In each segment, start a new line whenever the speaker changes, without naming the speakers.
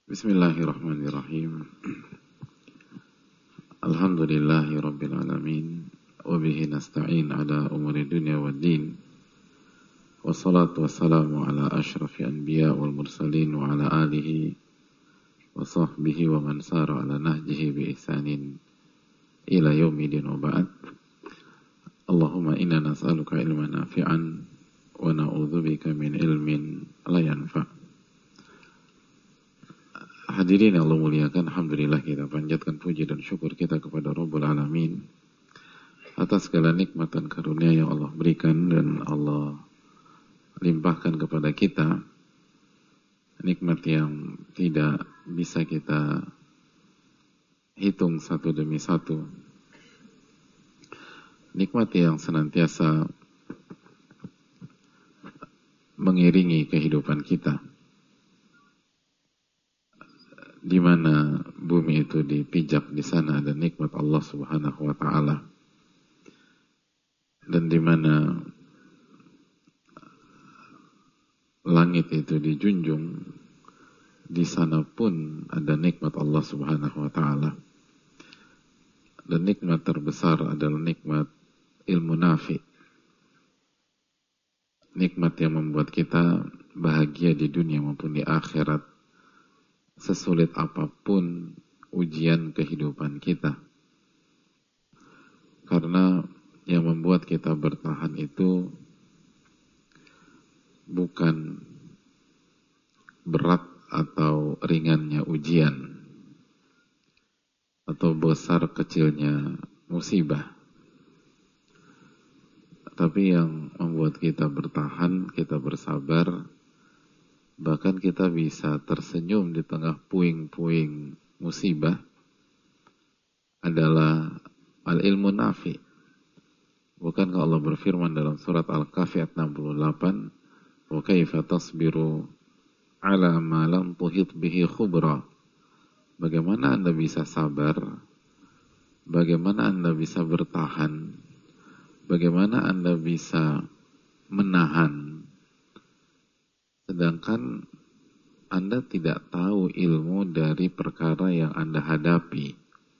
Bismillahirrahmanirrahim. Alhamdulillahi rabbil alamin. Wabihi nasta'in ala umuri dunya wad din. Wassalatu wassalamu ala ashrafil anbiya wal mursalin wa ala alihi wa sahbihi wa man sara ala nahjihi bi ihsanin ila yaumidin wa ba'd. Allahumma inna nas'aluka ilman nafi'an wa na'udzubika min ilmin la yanfa'. Hadirin yang Allah muliakan, alhamdulillah kita panjatkan puji dan syukur kita kepada Rabbul Alamin atas segala nikmat dan karunia yang Allah berikan dan Allah limpahkan kepada kita, nikmat yang tidak bisa kita hitung satu demi satu, nikmat yang senantiasa mengiringi kehidupan kita, di mana bumi itu dipijak, di sana ada nikmat Allah Subhanahu wa taala. Dan di mana langit itu dijunjung, di sana pun ada nikmat Allah Subhanahu wa taala. Dan nikmat terbesar adalah nikmat ilmu nafi. Nikmat yang membuat kita bahagia di dunia maupun di akhirat, sesulit apapun ujian kehidupan kita. Karena yang membuat kita bertahan itu bukan berat atau ringannya ujian atau besar kecilnya musibah, tapi yang membuat kita bertahan, kita bersabar, bahkan kita bisa tersenyum di tengah puing-puing musibah adalah al-ilmu nafi. Bukankah Allah berfirman dalam surat Al-Kahfi ayat 68, "Wa kaifa tasbiru ala ma lam tuhit bihi khubra?" Bagaimana Anda bisa sabar? Bagaimana Anda bisa bertahan? Bagaimana Anda bisa menahan sedangkan Anda tidak tahu ilmu dari perkara yang Anda hadapi?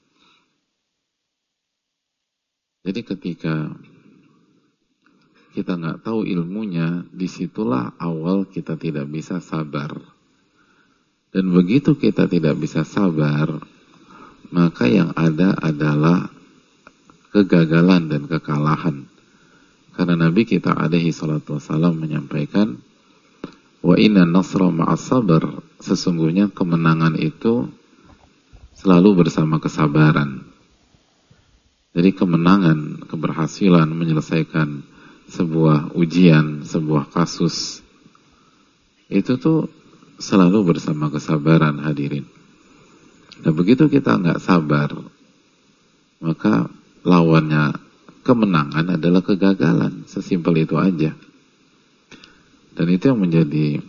Jadi ketika kita nggak tahu ilmunya, disitulah awal kita tidak bisa sabar. Dan begitu kita tidak bisa sabar, maka yang ada adalah kegagalan dan kekalahan. Karena Nabi kita alaihi salatu wassalam menyampaikan, wa inna nasra ma'as sabar, sesungguhnya kemenangan itu selalu bersama kesabaran. Jadi kemenangan, keberhasilan menyelesaikan sebuah ujian, sebuah kasus, itu tuh selalu bersama kesabaran, hadirin. Dan begitu kita nggak sabar, maka lawannya kemenangan adalah kegagalan. Sesimpel itu aja. Dan itu yang menjadi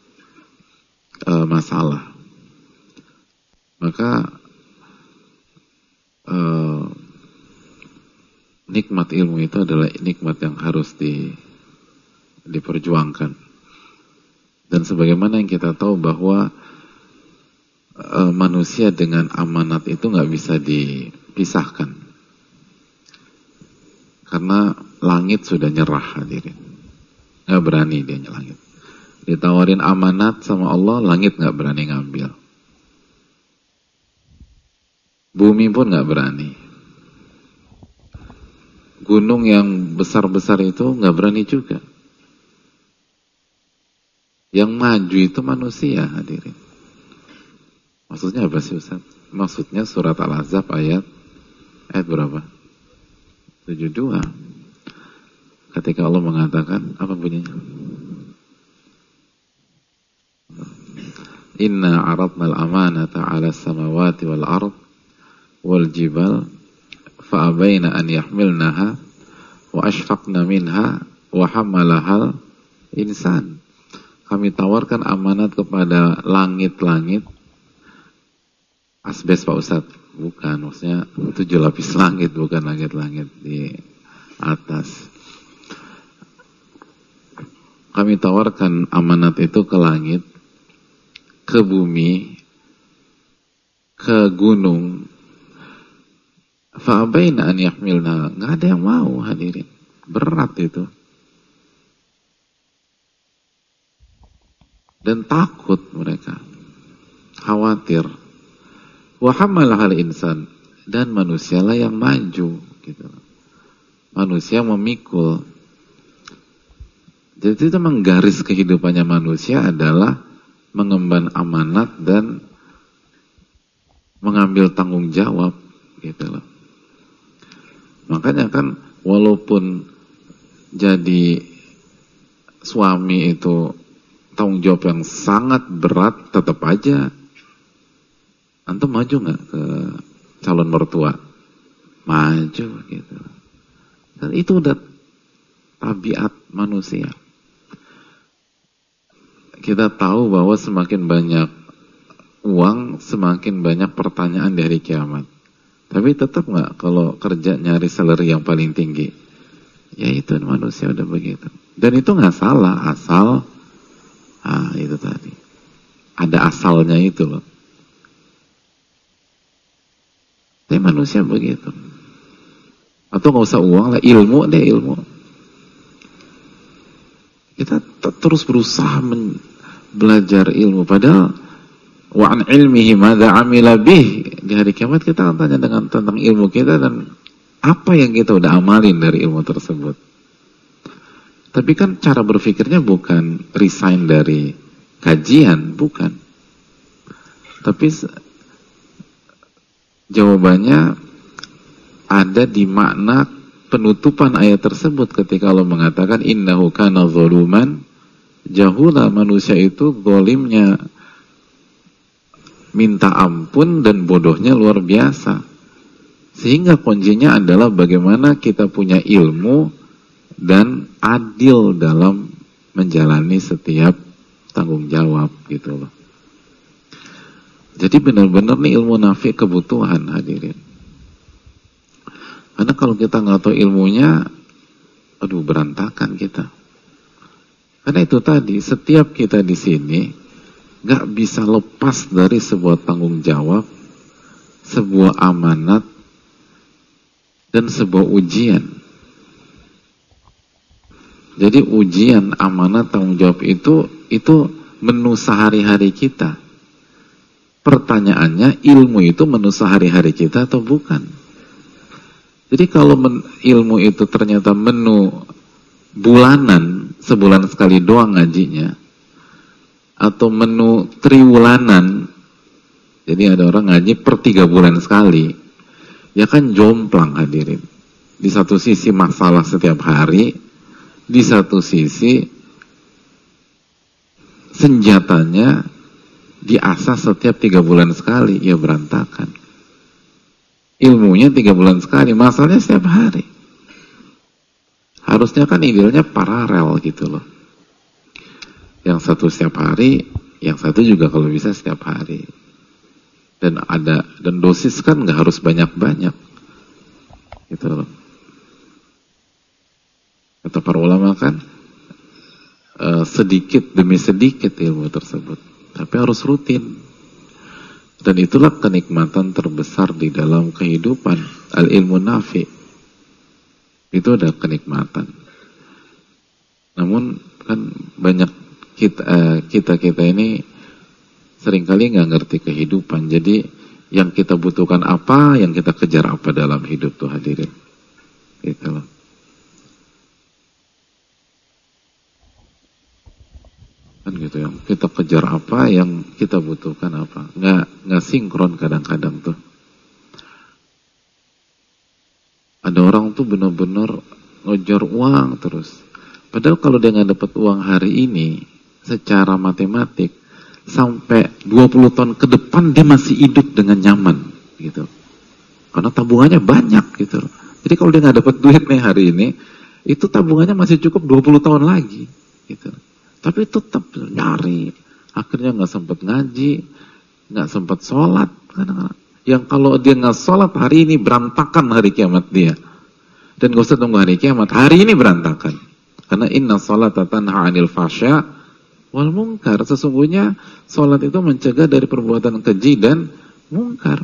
masalah. Maka nikmat ilmu itu adalah nikmat yang harus diperjuangkan. Dan sebagaimana yang kita tahu bahwa manusia dengan amanat itu nggak bisa dipisahkan. Karena langit sudah nyerah, hadirin. Nggak berani dia langit. Ditawarin amanat sama Allah, langit nggak berani ngambil. Bumi pun nggak berani. Gunung yang besar-besar itu nggak berani juga. Yang maju itu manusia, hadirin. Maksudnya apa sih, Ustaz? Maksudnya surat Al-Ahzab ayat berapa? 72. Ketika Allah mengatakan, apa bunyinya? Inna aradna al-amanata ala samawati wal ard wal jibal fa'abaina an yahmilnaha wa ashfaqna minha wa hamalahal insan. Kami tawarkan amanat kepada langit-langit. Asbes, Pak Ustadz? Bukan, maksudnya 7 lapis langit, bukan langit-langit di atas. Kami tawarkan amanat itu ke langit, ke bumi, ke gunung, fa'abaina an yahmilna, nggak ada yang mau, hadirin. Berat itu. Dan takut mereka, khawatir. Wa hamalahal insan, dan manusialah yang maju gitu. Manusia memikul. Jadi itu memang garis kehidupannya manusia adalah mengemban amanat dan mengambil tanggung jawab gitu loh. Makanya kan walaupun jadi suami itu tanggung jawab yang sangat berat, tetap aja antum maju nggak ke calon mertua? Maju gitu. Dan itu udah tabiat manusia. Kita tahu bahwa semakin banyak uang, semakin banyak pertanyaan di hari kiamat. Tapi tetap nggak kalau kerja nyari salary yang paling tinggi? Ya itu manusia udah begitu. Dan itu nggak salah, asal itu tadi ada asalnya itu loh. Tapi manusia begitu. Atau nggak usah uang lah, ilmu deh, ilmu. Kita terus berusaha belajar ilmu, padahal wa an ilmihi madza amila bih, di hari kiamat kita akan tanya tentang ilmu kita dan apa yang kita udah amalin dari ilmu tersebut. Tapi kan cara berpikirnya bukan resign dari kajian, bukan. Tapi jawabannya ada di makna penutupan ayat tersebut ketika Allah mengatakan innahu kana zaluman jahula, manusia itu zalimnya minta ampun dan bodohnya luar biasa. Sehingga kuncinya adalah bagaimana kita punya ilmu dan adil dalam menjalani setiap tanggung jawab gitu loh. Jadi benar-benar nih ilmu nafi kebutuhan, hadirin. Karena kalau kita nggak tahu ilmunya, aduh berantakan kita. Karena itu tadi, setiap kita di sini nggak bisa lepas dari sebuah tanggung jawab, sebuah amanat, dan sebuah ujian. Jadi ujian, amanat, tanggung jawab itu menu sehari-hari kita. Pertanyaannya, ilmu itu menu sehari-hari kita atau bukan? Jadi kalau ilmu itu ternyata menu bulanan, sebulan sekali doang ngajinya, atau menu triwulanan, jadi ada orang ngaji per 3 bulan sekali, ya kan jomplang, hadirin. Di satu sisi masalah setiap hari, di satu sisi senjatanya diasah setiap 3 bulan sekali, ya berantakan. Ilmunya 3 bulan sekali, masalahnya setiap hari. Harusnya kan idealnya paralel gitu loh. Yang satu setiap hari, yang satu juga kalau bisa setiap hari. Dan dosis kan nggak harus banyak-banyak. Gitu loh. Kata para ulama kan sedikit demi sedikit ilmu tersebut, tapi harus rutin. Dan itulah kenikmatan terbesar di dalam kehidupan, al-ilmu nafi. Itu ada kenikmatan. Namun kan banyak kita ini seringkali nggak ngerti kehidupan. Jadi yang kita butuhkan apa, yang kita kejar apa dalam hidup tuh, hadirin. Gitu loh. Kan gitu ya, kita kejar apa, yang kita butuhkan apa, nggak sinkron kadang-kadang tuh. Ada orang tuh benar-benar ngejar uang terus, padahal kalau dia nggak dapat uang hari ini, secara matematik sampai 20 tahun ke depan dia masih hidup dengan nyaman gitu, karena tabungannya banyak gitu. Jadi kalau dia nggak dapat duit nih hari ini, itu tabungannya masih cukup 20 tahun lagi gitu. Tapi tetap nyari, akhirnya nggak sempat ngaji, nggak sempat sholat. Yang kalau dia nggak sholat hari ini, berantakan hari kiamat dia. Dan gak usah tunggu hari kiamat, hari ini berantakan. Karena inna sholata tanha 'anil fahsya wal munkar. Sesungguhnya sholat itu mencegah dari perbuatan keji dan mungkar.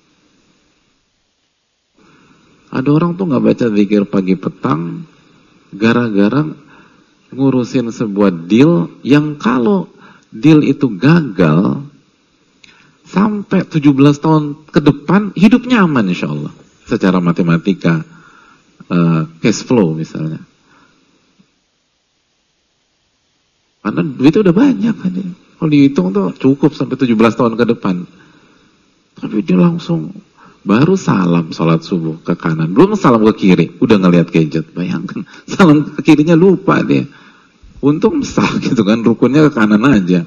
Ada orang tuh nggak baca zikir pagi petang gara-gara ngurusin sebuah deal yang kalau deal itu gagal sampai 17 tahun ke depan hidupnya aman insya Allah secara matematika, cash flow misalnya, karena duitnya udah banyak kan ya. Kalau dihitung tuh cukup sampai 17 tahun ke depan. Tapi dia langsung baru salam sholat subuh ke kanan, belum salam ke kiri udah ngelihat gadget. Bayangkan salam ke kirinya lupa dia. Untung sah gitu kan, rukunnya ke kanan aja.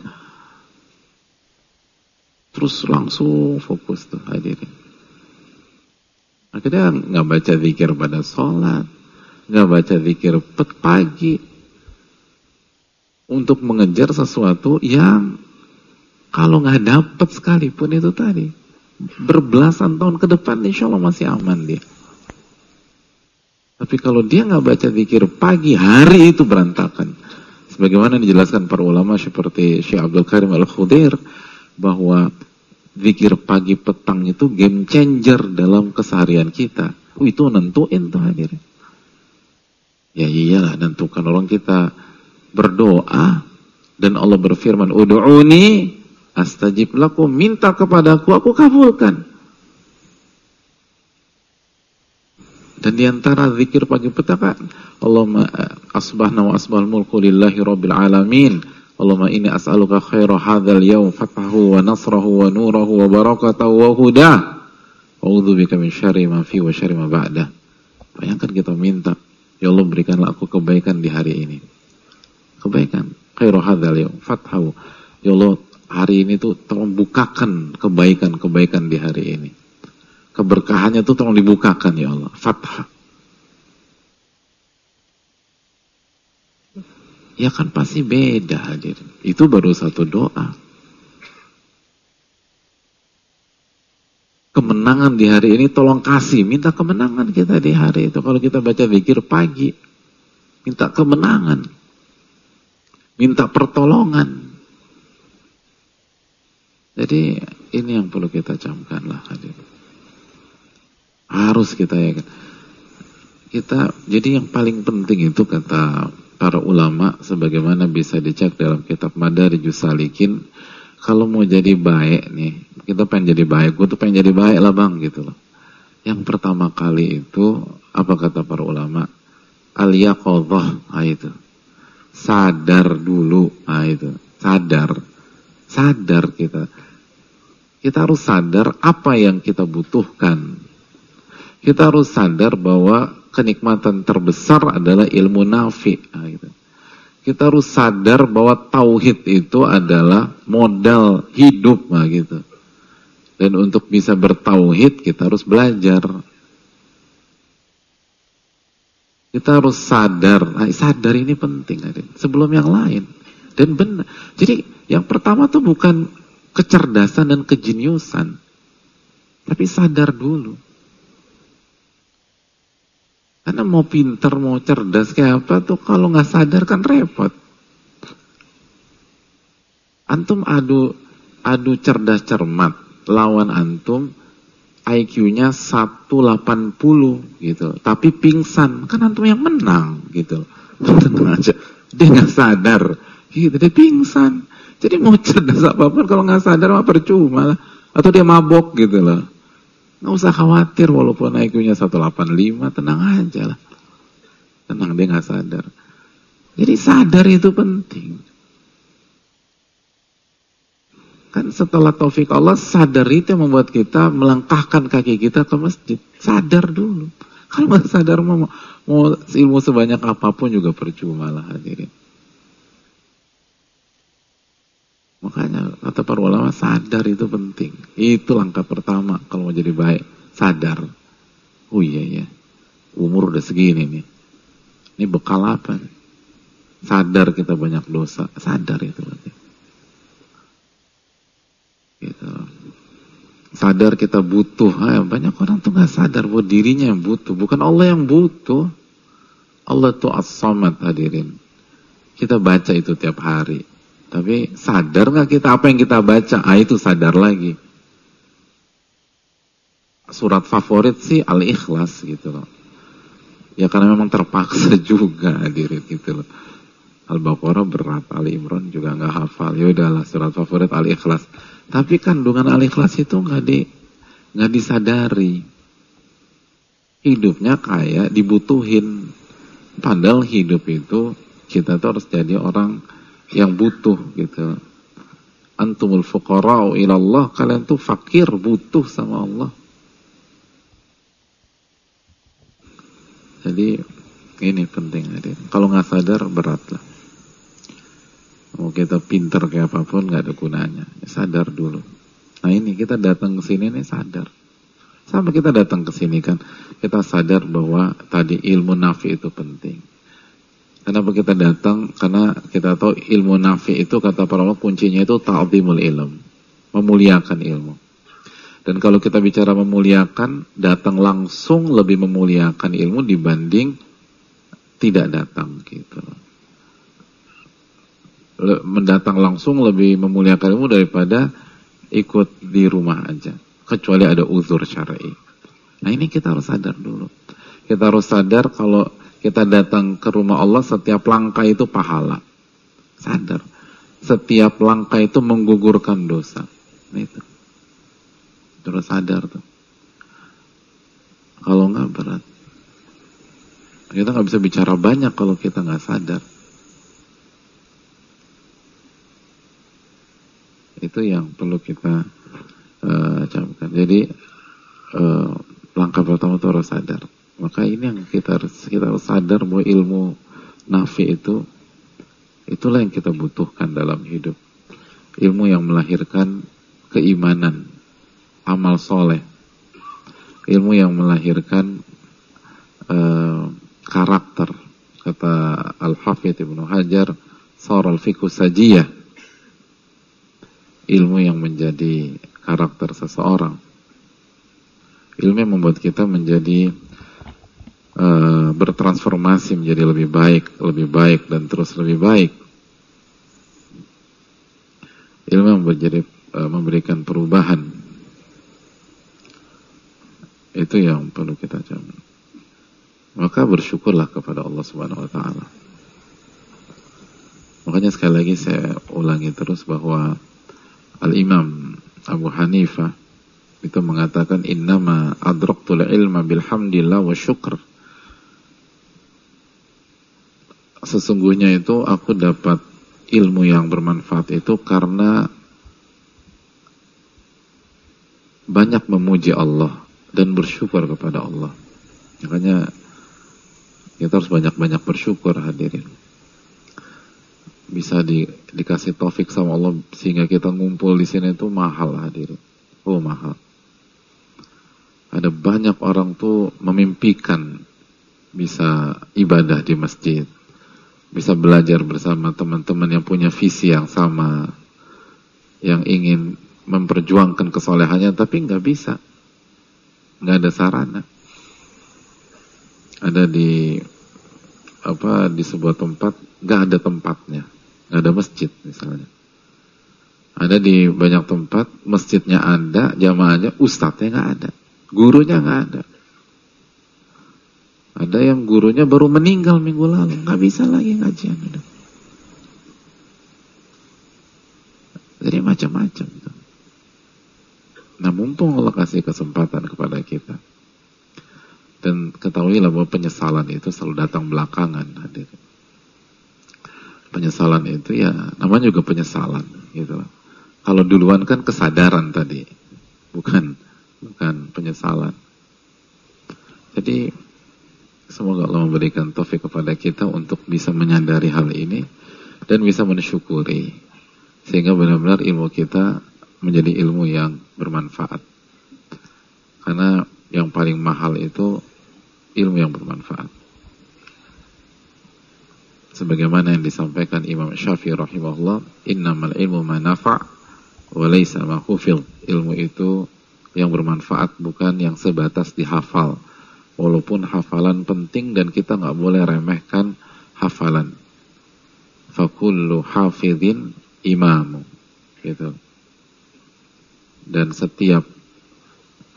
Terus langsung fokus tuh hadirin. Akhirnya nggak baca zikir pada sholat, nggak baca zikir pagi, untuk mengejar sesuatu yang kalau nggak dapat sekalipun itu tadi, berbelasan tahun ke depan insya Allah masih aman dia. Tapi kalau dia nggak baca zikir pagi, hari itu berantakan. Sebagaimana dijelaskan para ulama seperti Syekh Abdul Karim Al-Khudair, bahwa zikir pagi petang itu game changer dalam keseharian kita. Itu nentuin tuh hadirin. Ya iyalah, nentukan. Orang kita berdoa dan Allah berfirman, ud'uni astajib lakum, minta kepadaku aku kabulkan. Dan diantara zikir pagi petang kan, Allahumma asbahna wa asbahal mulku lillahi rabbil alamin, Allahumma inni as'aluka khaira hadzal yaum fathahu wa nasrahu wa nurahu wa barakatahu wa hudah, a'udzubika min syarri ma fi wa syarri ma ba'dah. Bayangkan kita minta, ya Allah berikanlah aku kebaikan di hari ini, kebaikan, khairu hadzal yaum fathahu, ya Allah hari ini tuh tolong bukakan kebaikan-kebaikan di hari ini, keberkahannya tuh tolong dibukakan ya Allah, fathah. Ya kan pasti beda hadirin. Itu baru satu doa. Kemenangan di hari ini tolong kasih, minta kemenangan kita di hari itu. Kalau kita baca zikir pagi, minta kemenangan, minta pertolongan. Jadi ini yang perlu kita camkan lah hadirin. Harus kita yakin. Jadi yang paling penting itu kata para ulama, sebagaimana bisa dicek dalam kitab Madarijus Salikin, kalau mau jadi baik nih, kita pengen jadi baik, gue tuh pengen jadi baik lah bang gitu loh. Yang pertama kali itu, apa kata para ulama? Al-yaqadhah, itu. Sadar dulu, itu. Sadar kita. Kita harus sadar apa yang kita butuhkan. Kita harus sadar bahwa kenikmatan terbesar adalah ilmu nafi. Gitu. Kita harus sadar bahwa tauhid itu adalah modal hidup, gitu. Dan untuk bisa bertauhid kita harus belajar. Kita harus sadar. Sadar ini penting, sebelum yang lain. Dan benar. Jadi yang pertama tuh bukan kecerdasan dan kejeniusan, tapi sadar dulu. Karena mau pinter, mau cerdas kayak apa tuh kalau nggak sadar kan repot. Antum adu cerdas cermat, lawan antum IQ-nya 180 gitu, tapi pingsan, kan antum yang menang gitu. Tenang aja, dia nggak sadar, gitu, dia pingsan. Jadi mau cerdas apapun kalau nggak sadar mah percuma lah, atau dia mabok gitu loh. Nggak usah khawatir walaupun IQ-nya 185, tenang aja lah. Tenang, dia nggak sadar. Jadi sadar itu penting. Kan setelah taufik Allah, sadar itu yang membuat kita melangkahkan kaki kita ke masjid. Sadar dulu. Kalau nggak sadar mau ilmu sebanyak apapun juga percuma lah hadirin. Makanya kata para ulama, sadar itu penting. Itu langkah pertama kalau mau jadi baik. Sadar. Oh iya ya, umur udah segini nih. Ini bekal apa nih? Sadar kita banyak dosa. Sadar itu berarti. Gitu. Sadar kita butuh. Banyak orang tuh gak sadar bahwa dirinya yang butuh, bukan Allah yang butuh. Allah tuh as-samad hadirin. Kita baca itu tiap hari, tapi sadar gak kita apa yang kita baca? Itu sadar lagi. surat favorit sih Al-Ikhlas gitu loh. Ya karena memang terpaksa juga hadirin gitu loh. Al-Baqarah berat, Ali Imran juga nggak hafal. Ya udahlah surat favorit Al-Ikhlas. Tapi kandungan Al-Ikhlas itu nggak disadari. Hidupnya kayak dibutuhin. Padahal hidup itu kita tuh harus jadi orang yang butuh gitu. Antumul fuqara'u ilallah, kalian tuh fakir, butuh sama Allah. Jadi ini penting hadirin. Kalau nggak sadar berat lah. Mau kita pinter kayak apapun nggak ada gunanya. Sadar dulu. Nah ini kita datang ke sini nih sadar. Sama kita datang ke sini kan, kita sadar bahwa tadi ilmu nafi itu penting. Kenapa kita datang? Karena kita tahu ilmu nafi itu kata para ulama kuncinya itu ta'zimul ilm, memuliakan ilmu. Dan kalau kita bicara memuliakan, datang langsung lebih memuliakan ilmu dibanding tidak datang gitu. Mendatang langsung lebih memuliakan ilmu daripada ikut di rumah aja, kecuali ada uzur syar'i. Nah ini kita harus sadar dulu. Kita harus sadar kalau kita datang ke rumah Allah, setiap langkah itu pahala. Sadar. Setiap langkah itu menggugurkan dosa. Nah itu. Terus sadar tuh. Kalau nggak berat. Kita nggak bisa bicara banyak kalau kita nggak sadar. Itu yang perlu kita camkan. Jadi langkah pertama itu harus sadar. Maka ini yang kita harus sadar bahwa ilmu nafi itulah yang kita butuhkan dalam hidup. Ilmu yang melahirkan keimanan, amal soleh. Ilmu yang melahirkan karakter. Kata Al-Hafidh Ibnu Hajar, saral fiqhu sajiyah. Ilmu yang menjadi karakter seseorang. Ilmu yang membuat kita menjadi bertransformasi menjadi lebih baik dan terus lebih baik. Ilmu yang memberikan perubahan. Itu yang perlu kita jamin. Maka bersyukurlah kepada Allah Subhanahu wa taala. Makanya sekali lagi saya ulangi terus bahwa Al-Imam Abu Hanifah itu mengatakan innama adraktul ilma bilhamdillah wa syukr. Sesungguhnya itu aku dapat ilmu yang bermanfaat itu karena banyak memuji Allah dan bersyukur kepada Allah. Makanya kita harus banyak-banyak bersyukur hadirin. Bisa dikasih taufik sama Allah sehingga kita ngumpul di sini itu mahal hadirin. Oh mahal. Ada banyak orang tuh memimpikan bisa ibadah di masjid. Bisa belajar bersama teman-teman yang punya visi yang sama, yang ingin memperjuangkan kesolehannya, tapi nggak bisa, nggak ada sarana. Ada di sebuah tempat nggak ada tempatnya, nggak ada masjid misalnya. Ada di banyak tempat masjidnya ada, jamaahnya, ustadznya nggak ada, gurunya nggak ada. Ada yang gurunya baru meninggal minggu lalu, nggak bisa lagi ngajian. Jadi macam-macam. Nah mumpung Allah kasih kesempatan kepada kita, dan ketahuilah bahwa penyesalan itu selalu datang belakangan. Penyesalan itu ya namanya juga penyesalan, gitu. Kalau duluan kan kesadaran tadi, bukan penyesalan. Jadi semoga Allah memberikan taufik kepada kita untuk bisa menyadari hal ini dan bisa mensyukuri sehingga benar-benar ilmu kita menjadi ilmu yang bermanfaat. Karena yang paling mahal itu ilmu yang bermanfaat. Sebagaimana yang disampaikan Imam Syafi'i rahimahullah, innamal ilmu ma nafa' wa laysa ma hufidh. Ilmu itu yang bermanfaat, bukan yang sebatas dihafal. Walaupun hafalan penting dan kita nggak boleh remehkan hafalan. Fakullu hafidhin imamu, gitu. Dan setiap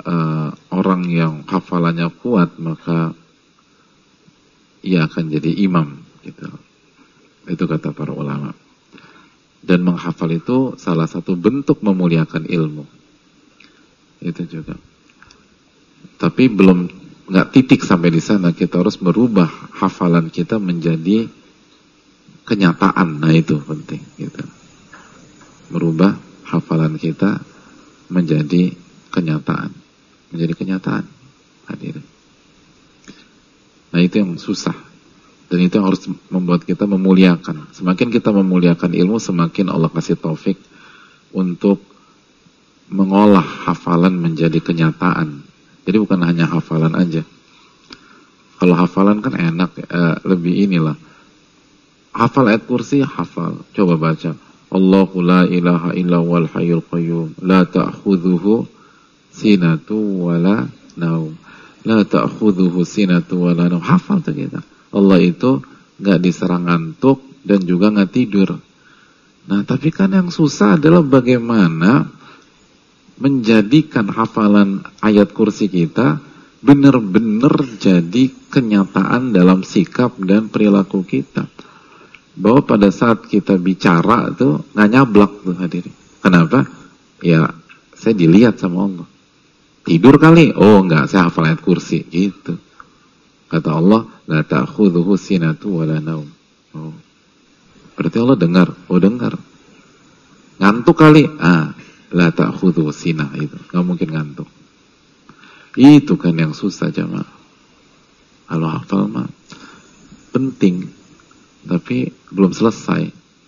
orang yang hafalannya kuat, maka ia akan jadi imam gitu. Itu kata para ulama. Dan menghafal itu salah satu bentuk memuliakan ilmu. Itu juga. Tapi nggak titik sampai di sana, kita harus merubah hafalan kita menjadi kenyataan. Nah itu penting gitu. Merubah hafalan kita menjadi kenyataan. Menjadi kenyataan. Hadirin. Nah itu yang susah. Dan itu yang harus membuat kita memuliakan. Semakin kita memuliakan ilmu, semakin Allah kasih taufik untuk mengolah hafalan menjadi kenyataan. Jadi bukan hanya hafalan aja. Kalau hafalan kan enak, lebih inilah. Hafal ayat kursi, hafal. Coba baca. Allahu la ilaha illa wal hayyul qayyum. La ta'khudhuhu sinatu wala naum. La ta'khudhuhu sinatu wala naum. Hafal tuh kita. Allah itu gak diserang ngantuk dan juga gak tidur. Nah tapi kan yang susah adalah bagaimana menjadikan hafalan ayat kursi kita benar-benar jadi kenyataan dalam sikap dan perilaku kita. Bahwa pada saat kita bicara tuh gak nyablak tuh hadirin. Kenapa? Ya saya dilihat sama Allah. Tidur kali? Oh enggak, saya hafal ayat kursi gitu. Kata Allah, la ta'khudhuhu sinatu wala naum. Oh. Berarti Allah dengar. Oh dengar. Ngantuk kali? La ta'khudhuhu sinah itu. Enggak mungkin ngantuk. Itu kan yang susah jamaah. Kalau hafal mah penting, tapi belum selesai.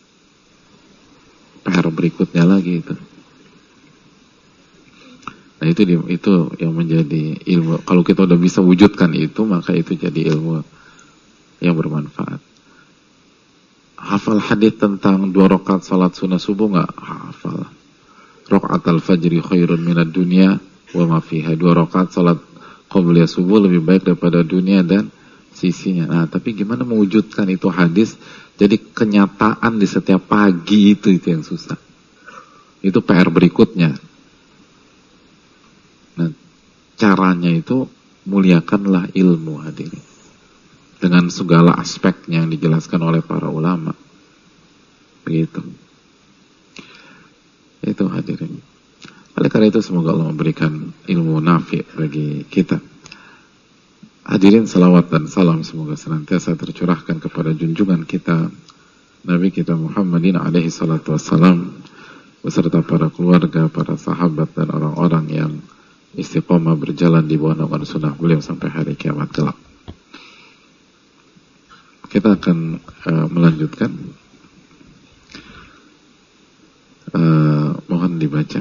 PR berikutnya lagi itu. Nah itu yang menjadi ilmu. Kalau kita udah bisa wujudkan itu, maka itu jadi ilmu yang bermanfaat. Hafal hadis tentang 2 rakaat salat sunnah subuh nggak? Hafal. Rakaat al-fajri khairun minad dunya wa ma fiha. 2 rakaat salat qabliyah subuh lebih baik daripada dunia dan sisinya. Nah tapi gimana mewujudkan itu hadis jadi kenyataan di setiap pagi, itu yang susah. Itu PR berikutnya. Nah, caranya itu muliakanlah ilmu hadirin. Dengan segala aspeknya yang dijelaskan oleh para ulama. Begitu. Itu hadirin. Oleh karena itu semoga Allah memberikan ilmu nafi bagi kita. Hadirin, salawat dan salam semoga senantiasa tercurahkan kepada junjungan kita Nabi kita Muhammadin alaihi salatu wassalam, beserta para keluarga, para sahabat dan orang-orang yang istiqomah berjalan di bawah naungan sunnah beliau sampai hari kiamat kelak. Kita akan melanjutkan. Mohon dibaca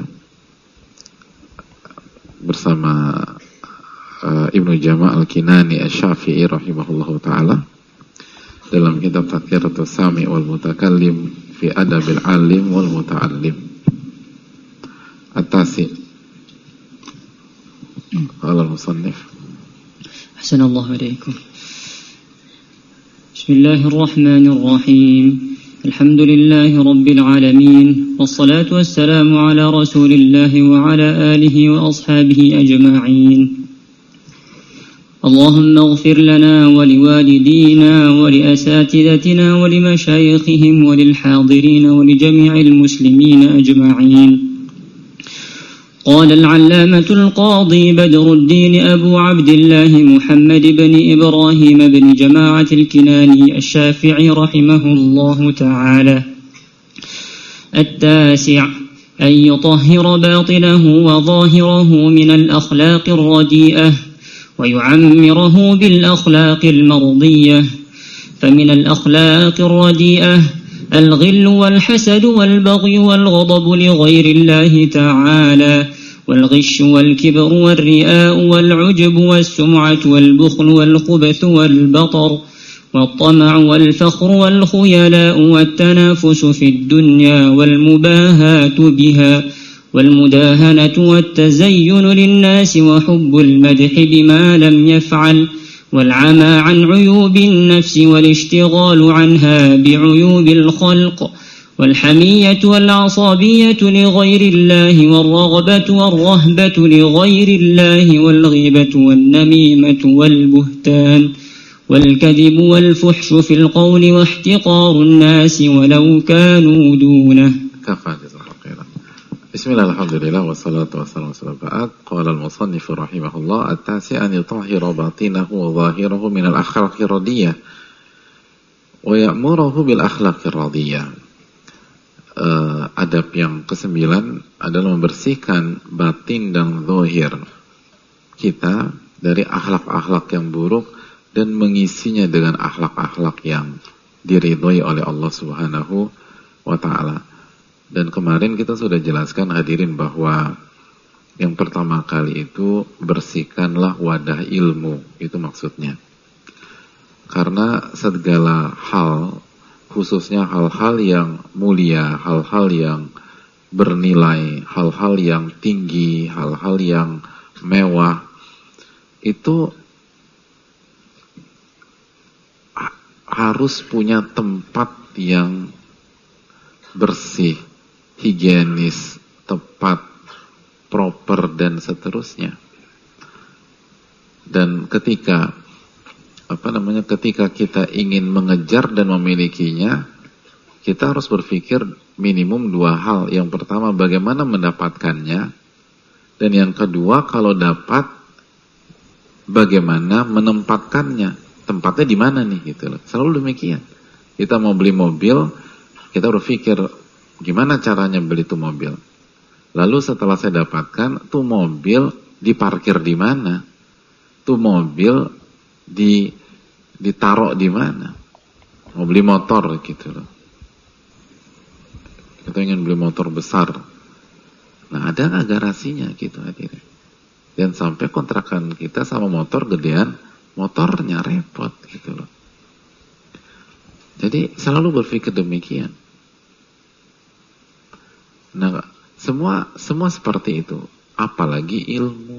bersama Ibnu Jama' Al-Kinani Asy-Syafi'i rahimahullahu ta'ala dalam kitab Tadhkiratus Sami' wal Mutakallim fi Adabil Alim wal Muta'allim. At-Tasi' قال المصنف
أحسن الله إليكم. بسم الله الرحمن الرحيم. الحمد لله رب العالمين، والصلاة والسلام على رسول الله وعلى آله وأصحابه أجمعين. اللهم اغفر لنا ولوالدينا ولأساتذتنا ولمشايخهم وللحاضرين ولجميع المسلمين أجمعين. قال العلامة القاضي بدر الدين أبو عبد الله محمد بن إبراهيم بن جماعة الكناني الشافعي رحمه الله تعالى: التاسع أن يطهر باطنه وظاهره من الأخلاق الرديئة ويعمره بالأخلاق المرضية. فمن الأخلاق الرديئة الغل والحسد والبغي والغضب لغير الله تعالى، والغش والكبر والرياء والعجب والسمعة والبخل والخبث والبطر والطمع والفخر والخيلاء والتنافس في الدنيا والمباهاة بها والمداهنة والتزين للناس وحب المدح بما لم يفعل والعمى عن عيوب النفس والاشتغال عنها بعيوب الخلق والحمية والعصابية لغير الله والرغبة والرهبة لغير الله والغيبة والنميمة والبهتان والكذب والفحش في القول واحتقار الناس ولو كانوا دونه.
كفى جزاك الله خيرا. بسم الله الحمد لله والصلاة والسلام على رسول الله. قال المصنف رحمه الله: التاسع أن يطهر باطنه وظاهره من الأخلاق الردية ويأمره بالأخلاق الرضية. Adab yang kesembilan adalah membersihkan batin dan zahir kita dari akhlak-akhlak yang buruk dan mengisinya dengan akhlak-akhlak yang diridhoi oleh Allah Subhanahu wa ta'ala. Dan kemarin kita sudah jelaskan hadirin bahwa yang pertama kali itu bersihkanlah wadah ilmu, itu maksudnya. Karena segala hal, khususnya hal-hal yang mulia, hal-hal yang bernilai, hal-hal yang tinggi, hal-hal yang mewah, itu harus punya tempat yang bersih, higienis, tepat, proper, dan seterusnya. Dan ketika ketika kita ingin mengejar dan memilikinya, kita harus berpikir minimum dua hal. Yang pertama, bagaimana mendapatkannya, dan yang kedua, kalau dapat, bagaimana menempatkannya, tempatnya di mana nih, gitu loh. Selalu demikian. Kita mau beli mobil, kita berpikir gimana caranya beli tuh mobil. Lalu setelah saya dapatkan, tuh mobil diparkir di mana, tuh mobil ditaruh di mana. Mau beli motor gitu loh, kita ingin beli motor besar, nah ada nggak garasinya gitu hadirin. Dan sampai kontrakan kita sama motor gedean motornya, repot gitu loh. Jadi selalu berpikir demikian. Nah, semua seperti itu. Apalagi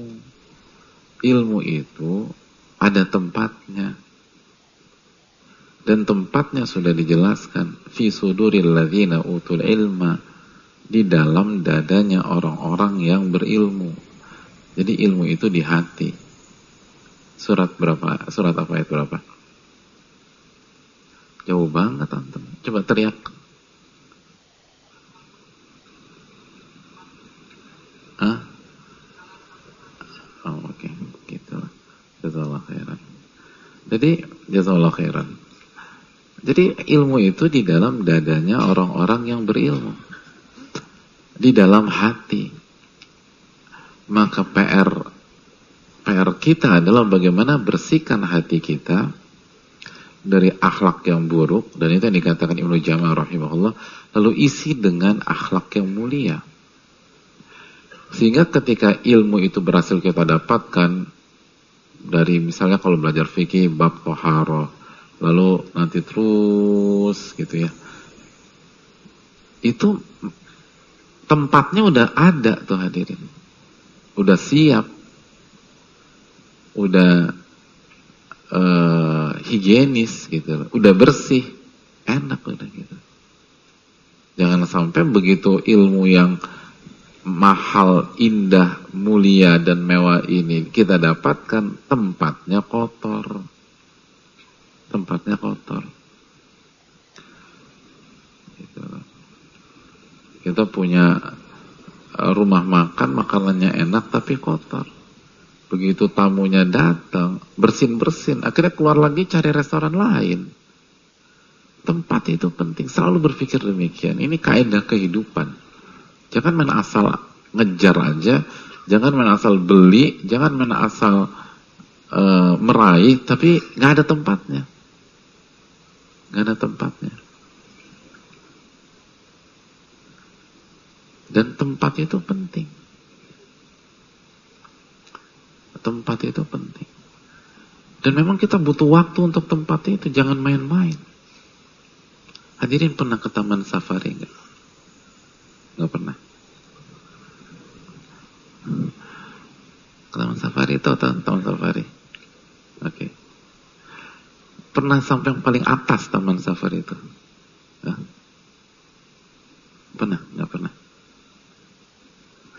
ilmu itu ada tempatnya, dan tempatnya sudah dijelaskan, fi suduril ladzina utul ilma, di dalam dadanya orang-orang yang berilmu. Jadi ilmu itu di hati. Surat berapa? Surat apa, ayat berapa? Jauh banget antum. Coba teriak. Ah? Oh, oke. Gitulah. Jazakallahu khairan. Jadi jazakallahu khairan. Jadi ilmu itu di dalam dadanya orang-orang yang berilmu, di dalam hati. Maka PR kita adalah bagaimana bersihkan hati kita dari akhlak yang buruk, dan itu yang dikatakan Ibnu Jamil rahimahullah, lalu isi dengan akhlak yang mulia. Sehingga ketika ilmu itu berhasil kita dapatkan dari, misalnya kalau belajar fikih bab toharoh, lalu nanti terus gitu ya, itu tempatnya udah ada tuh hadirin, udah siap, udah higienis gitu, udah bersih, enak udah gitu. Jangan sampai begitu ilmu yang mahal, indah, mulia dan mewah ini kita dapatkan, tempatnya kotor. Tempatnya kotor. Gitu. Kita punya rumah makan, makanannya enak tapi kotor. Begitu tamunya datang, bersin-bersin, akhirnya keluar lagi cari restoran lain. Tempat itu penting, selalu berpikir demikian. Ini kaidah kehidupan. Jangan main asal ngejar aja, jangan main asal beli, jangan main asal meraih, tapi nggak ada tempatnya. Nggak ada tempatnya. Dan tempat itu penting. Tempat itu penting. Dan memang kita butuh waktu untuk tempat itu, jangan main-main. Hadirin pernah ke taman safari nggak? Nggak pernah. Ke taman safari itu taman safari. Oke. Pernah sampai yang paling atas taman safari itu? Hah?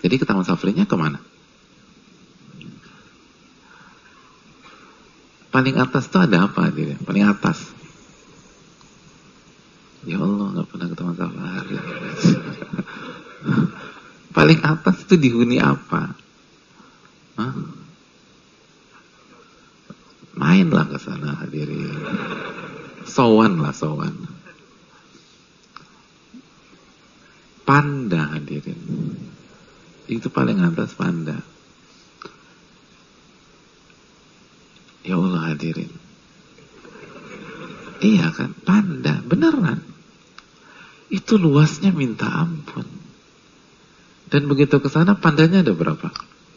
Jadi ke Taman Safarinya kemana? Paling atas tuh ada apa hadirin? Paling atas. Ya Allah, nggak pernah ke Taman Safari. Paling atas itu dihuni apa? Hah? Mainlah ke sana hadirin. Sowan. Panda hadirin. Itu paling atas panda. Ya Allah hadirin. Iya kan, panda, beneran. Itu luasnya minta ampun. Dan begitu ke sana pandanya ada berapa?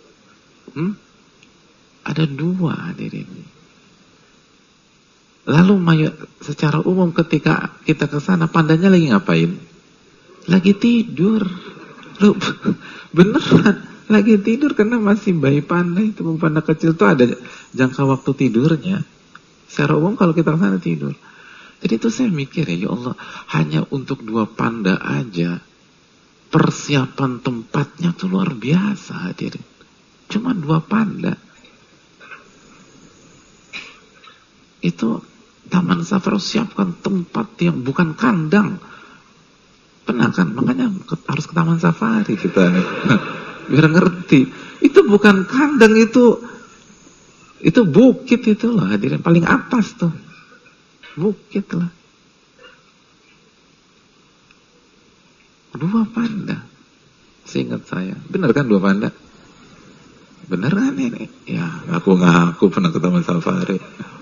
Ada 2 hadirin. Lalu secara umum ketika kita ke sana pandanya lagi ngapain? Lagi tidur. Loh, beneran lagi tidur karena masih bayi panda itu, panda kecil tuh ada jangka waktu tidurnya. Secara umum kalau kita ke sana tidur. Jadi itu saya mikir ya Allah, hanya untuk 2 panda aja persiapan tempatnya tuh luar biasa hadirin. Cuma 2 panda. Itu Taman Safari siapkan tempat yang bukan kandang. Pernah kan? Makanya harus ke Taman Safari kita nih. Biar ngerti. Itu bukan kandang, itu bukit itu loh hadirin. Paling atas tuh. Bukit lah. 2 panda. Seingat saya. Benar kan 2 panda? Bener kan ini? Ya, aku pernah ke Taman Safari.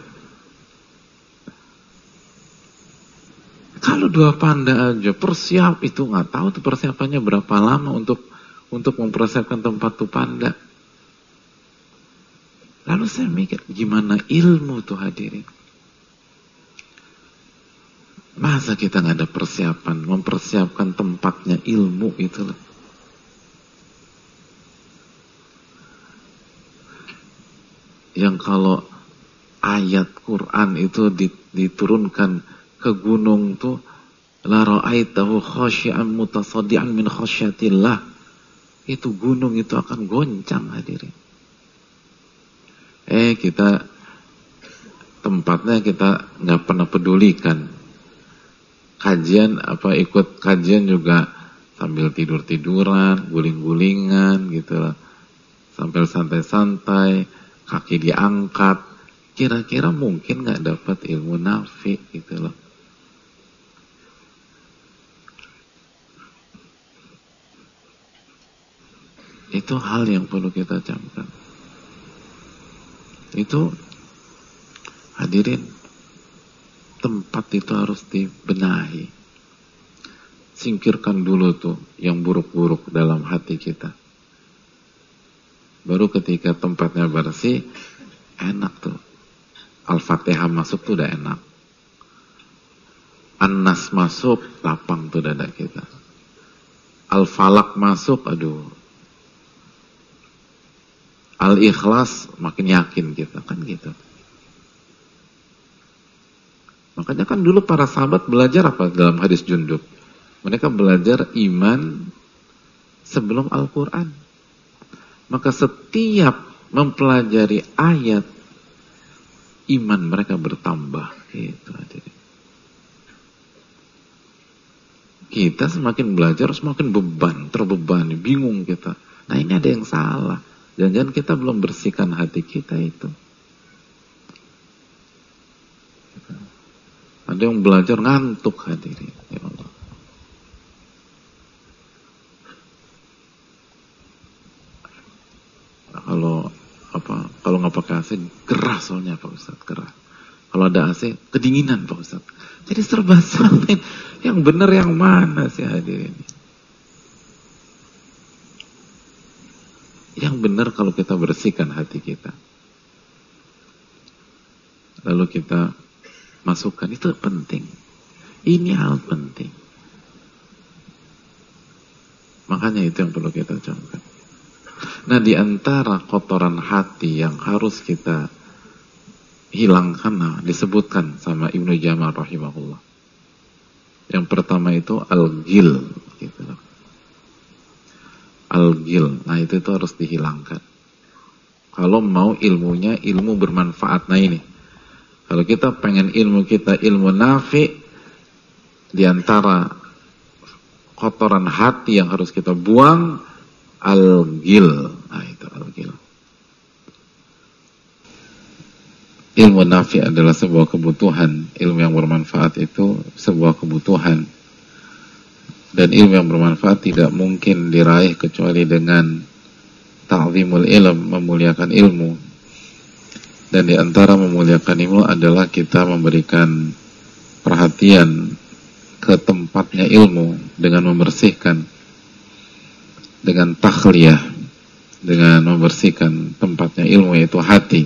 Kalau 2 panda aja persiap itu nggak tahu tuh persiapannya berapa lama untuk mempersiapkan tempat tuh panda. Lalu saya mikir gimana ilmu tuh hadirin. Masa kita nggak ada persiapan mempersiapkan tempatnya ilmu itu loh. Yang kalau ayat Quran itu diturunkan ke gunung tuh, la ra'aitahu khashi'an mutasaddian min khasyatillah. Itu gunung itu akan goncang hadirin. Kita tempatnya kita nggak pernah pedulikan. Kajian ikut kajian juga sambil tidur-tiduran, guling-gulingan gitu lah. Sambil santai-santai, kaki diangkat. Kira-kira mungkin nggak dapat ilmu nafi gitu loh. Itu hal yang perlu kita camkan. Itu hadirin, tempat itu harus dibenahi. Singkirkan dulu tuh yang buruk-buruk dalam hati kita. Baru ketika tempatnya bersih, enak tuh. Al-Fatihah masuk tuh udah enak. An-Nas masuk, lapang tuh dada kita. Al-Falak masuk, aduh. Al-Ikhlas makin yakin kita, kan gitu. Makanya kan dulu para sahabat belajar apa dalam hadis Jundub? Mereka belajar iman sebelum Al-Quran. Maka setiap mempelajari ayat, iman mereka bertambah. Gitu hadirin. Kita semakin belajar semakin terbebani, bingung kita. Nah ini ada yang salah. Jangan-jangan kita belum bersihkan hati kita itu. Ada yang belajar ngantuk hadirin. Ya Allah. Kalau nggak pakai AC gerah soalnya Pak Ustadz, gerah. Kalau ada AC kedinginan Pak Ustadz. Jadi serba salah. Yang benar yang mana sih hadirin? Yang benar kalau kita bersihkan hati kita, lalu kita masukkan, itu penting. Ini hal penting. Makanya itu yang perlu kita camkan. Nah, di antara kotoran hati yang harus kita hilangkan, disebutkan sama Ibnu Jamal rahimahullah. Yang pertama itu al-ghil, gitu. Al-ghil. Nah itu harus dihilangkan. Kalau mau ilmunya ilmu bermanfaat. Nah ini, kalau kita pengen ilmu kita ilmu nafi, diantara kotoran hati yang harus kita buang, al-ghil. Nah itu al-ghil. Ilmu nafi adalah sebuah kebutuhan. Ilmu yang bermanfaat itu sebuah kebutuhan. Dan ilmu yang bermanfaat tidak mungkin diraih kecuali dengan ta'zimul ilm, memuliakan ilmu. Dan di antara memuliakan ilmu adalah kita memberikan perhatian ke tempatnya ilmu dengan membersihkan, dengan takhliyah, dengan membersihkan tempatnya ilmu, yaitu hati,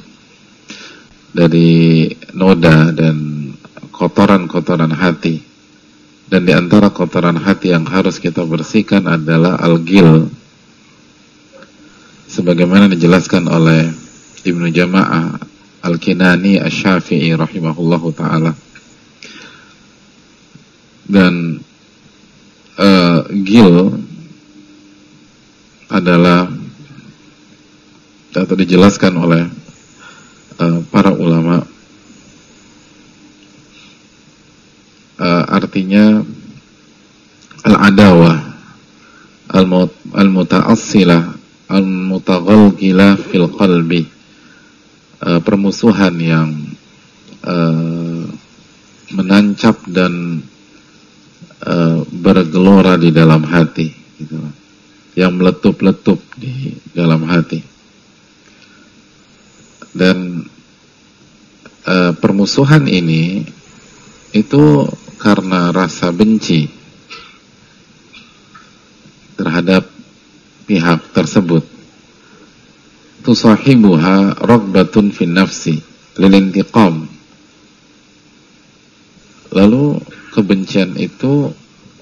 dari noda dan kotoran-kotoran hati. Dan di antara kotoran hati yang harus kita bersihkan adalah al-ghil, sebagaimana dijelaskan oleh Ibnu Jama'ah Al-Kinani Asy-Syafi'i rahimahullahu ta'ala. Dan ghil adalah, atau dijelaskan oleh para ulama, artinya al-adawah al-muta'assilah al-mutaghalghilah fil qalbi, permusuhan yang menancap dan bergelora di dalam hati, gitu, yang meletup-letup di dalam hati. Dan permusuhan ini itu karena rasa benci terhadap pihak tersebut. Tusahibuha ragbatun fin nafsi lil intiqam. Lalu kebencian itu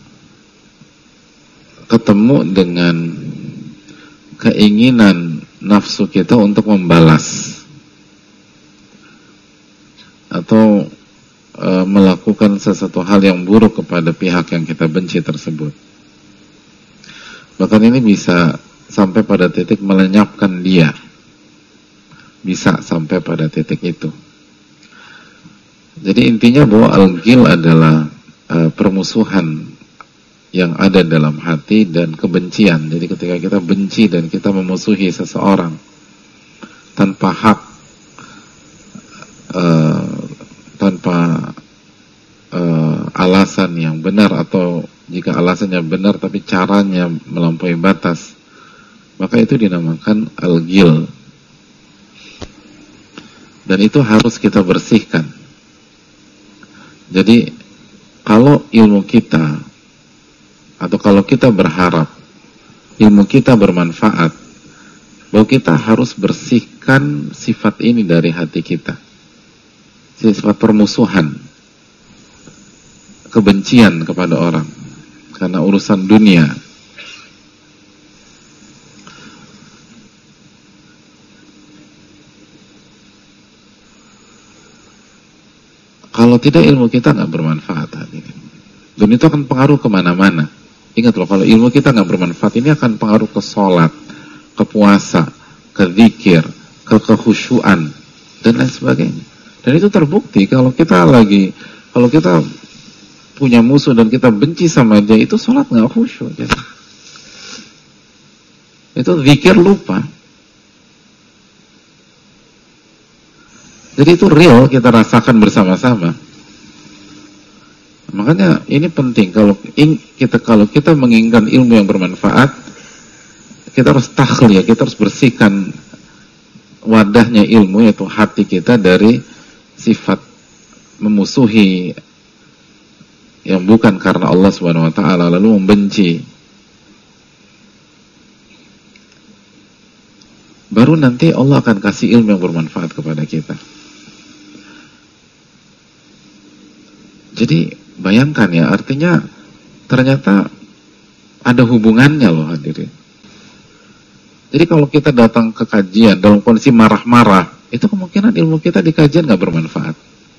ketemu dengan keinginan nafsu kita untuk membalas atau melakukan sesuatu hal yang buruk kepada pihak yang kita benci tersebut. Bahkan ini bisa sampai pada titik melenyapkan dia. Bisa sampai pada titik itu. Jadi intinya bahwa al-ghil adalah permusuhan yang ada dalam hati dan kebencian. Jadi ketika kita benci dan kita memusuhi seseorang tanpa hak, tanpa alasan yang benar, atau jika alasannya benar tapi caranya melampaui batas, maka itu dinamakan al-ghil. Dan itu harus kita bersihkan. Jadi kalau ilmu kita, atau kalau kita berharap ilmu kita bermanfaat, bahwa kita harus bersihkan sifat ini dari hati kita. Sifat permusuhan, kebencian kepada orang karena urusan dunia. Kalau tidak, ilmu kita nggak bermanfaat. Dan itu akan pengaruh kemana-mana. Ingat loh, kalau ilmu kita nggak bermanfaat, ini akan pengaruh ke sholat, ke puasa, ke zikir, ke kekhusyuan, dan lain sebagainya. Dan itu terbukti kalau kita punya musuh dan kita benci sama dia, itu sholat nggak khusyuk. Gitu. Itu zikir lupa. Jadi itu real, kita rasakan bersama-sama. Makanya ini penting, kalau kita menginginkan ilmu yang bermanfaat, kita harus takhliyah, kita harus bersihkan wadahnya ilmu, yaitu hati kita, dari sifat memusuhi yang bukan karena Allah Subhanahu wa taala, lalu membenci. Baru nanti Allah akan kasih ilmu yang bermanfaat kepada kita. Jadi bayangkan ya, artinya ternyata ada hubungannya loh hadirin. Jadi kalau kita datang ke kajian dalam kondisi marah-marah, itu kemungkinan ilmu kita di kajian gak bermanfaat.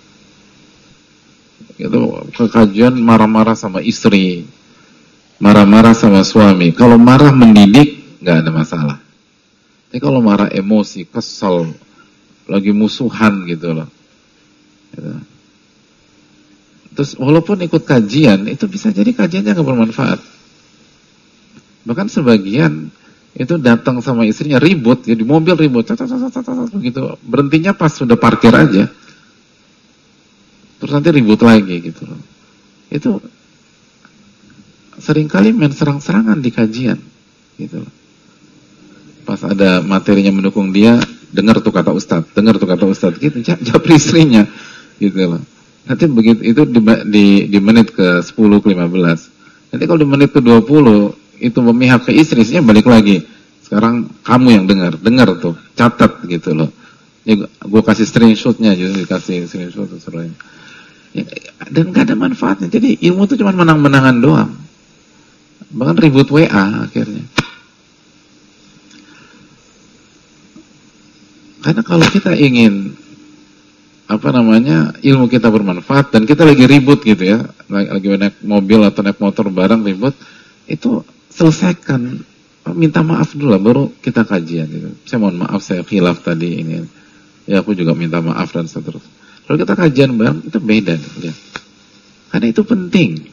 Itu ke kajian marah-marah sama istri, marah-marah sama suami. Kalau marah mendidik, nggak ada masalah. Tapi kalau marah, emosi, kesel, lagi musuhan gitu loh, gitu. Terus walaupun ikut kajian, itu bisa jadi kajiannya nggak bermanfaat. Bahkan sebagian itu datang sama istrinya ribut, ya, di mobil ribut, begitu, berhentinya pas sudah parkir aja, terus nanti ribut lagi gitu loh. Itu seringkali main serang-serangan di kajian gitu loh. Pas ada materinya mendukung dia, dengar tuh kata Ustadz, gitu, japri istrinya gitu loh. Nanti begitu itu di menit ke 10 ke 15. Nanti kalau di menit ke 20 itu memihak ke istrinya, balik lagi. Sekarang kamu yang dengar tuh, catat gitu loh. Ini gue kasih screenshotnya, jadi dikasih screenshot serunya. Ya, dan gak ada manfaatnya. Jadi ilmu itu cuma menang-menangan doang. Bahkan ribut WA akhirnya. Karena kalau kita ingin ilmu kita bermanfaat dan kita lagi ribut gitu ya, lagi naik mobil atau naik motor bareng ribut, itu selesaikan, minta maaf dulu lah, baru kita kajian gitu. Saya mohon maaf saya khilaf tadi ini, ya aku juga minta maaf dan seterusnya. Kalau kita kajian bareng itu beda ya. Karena itu penting.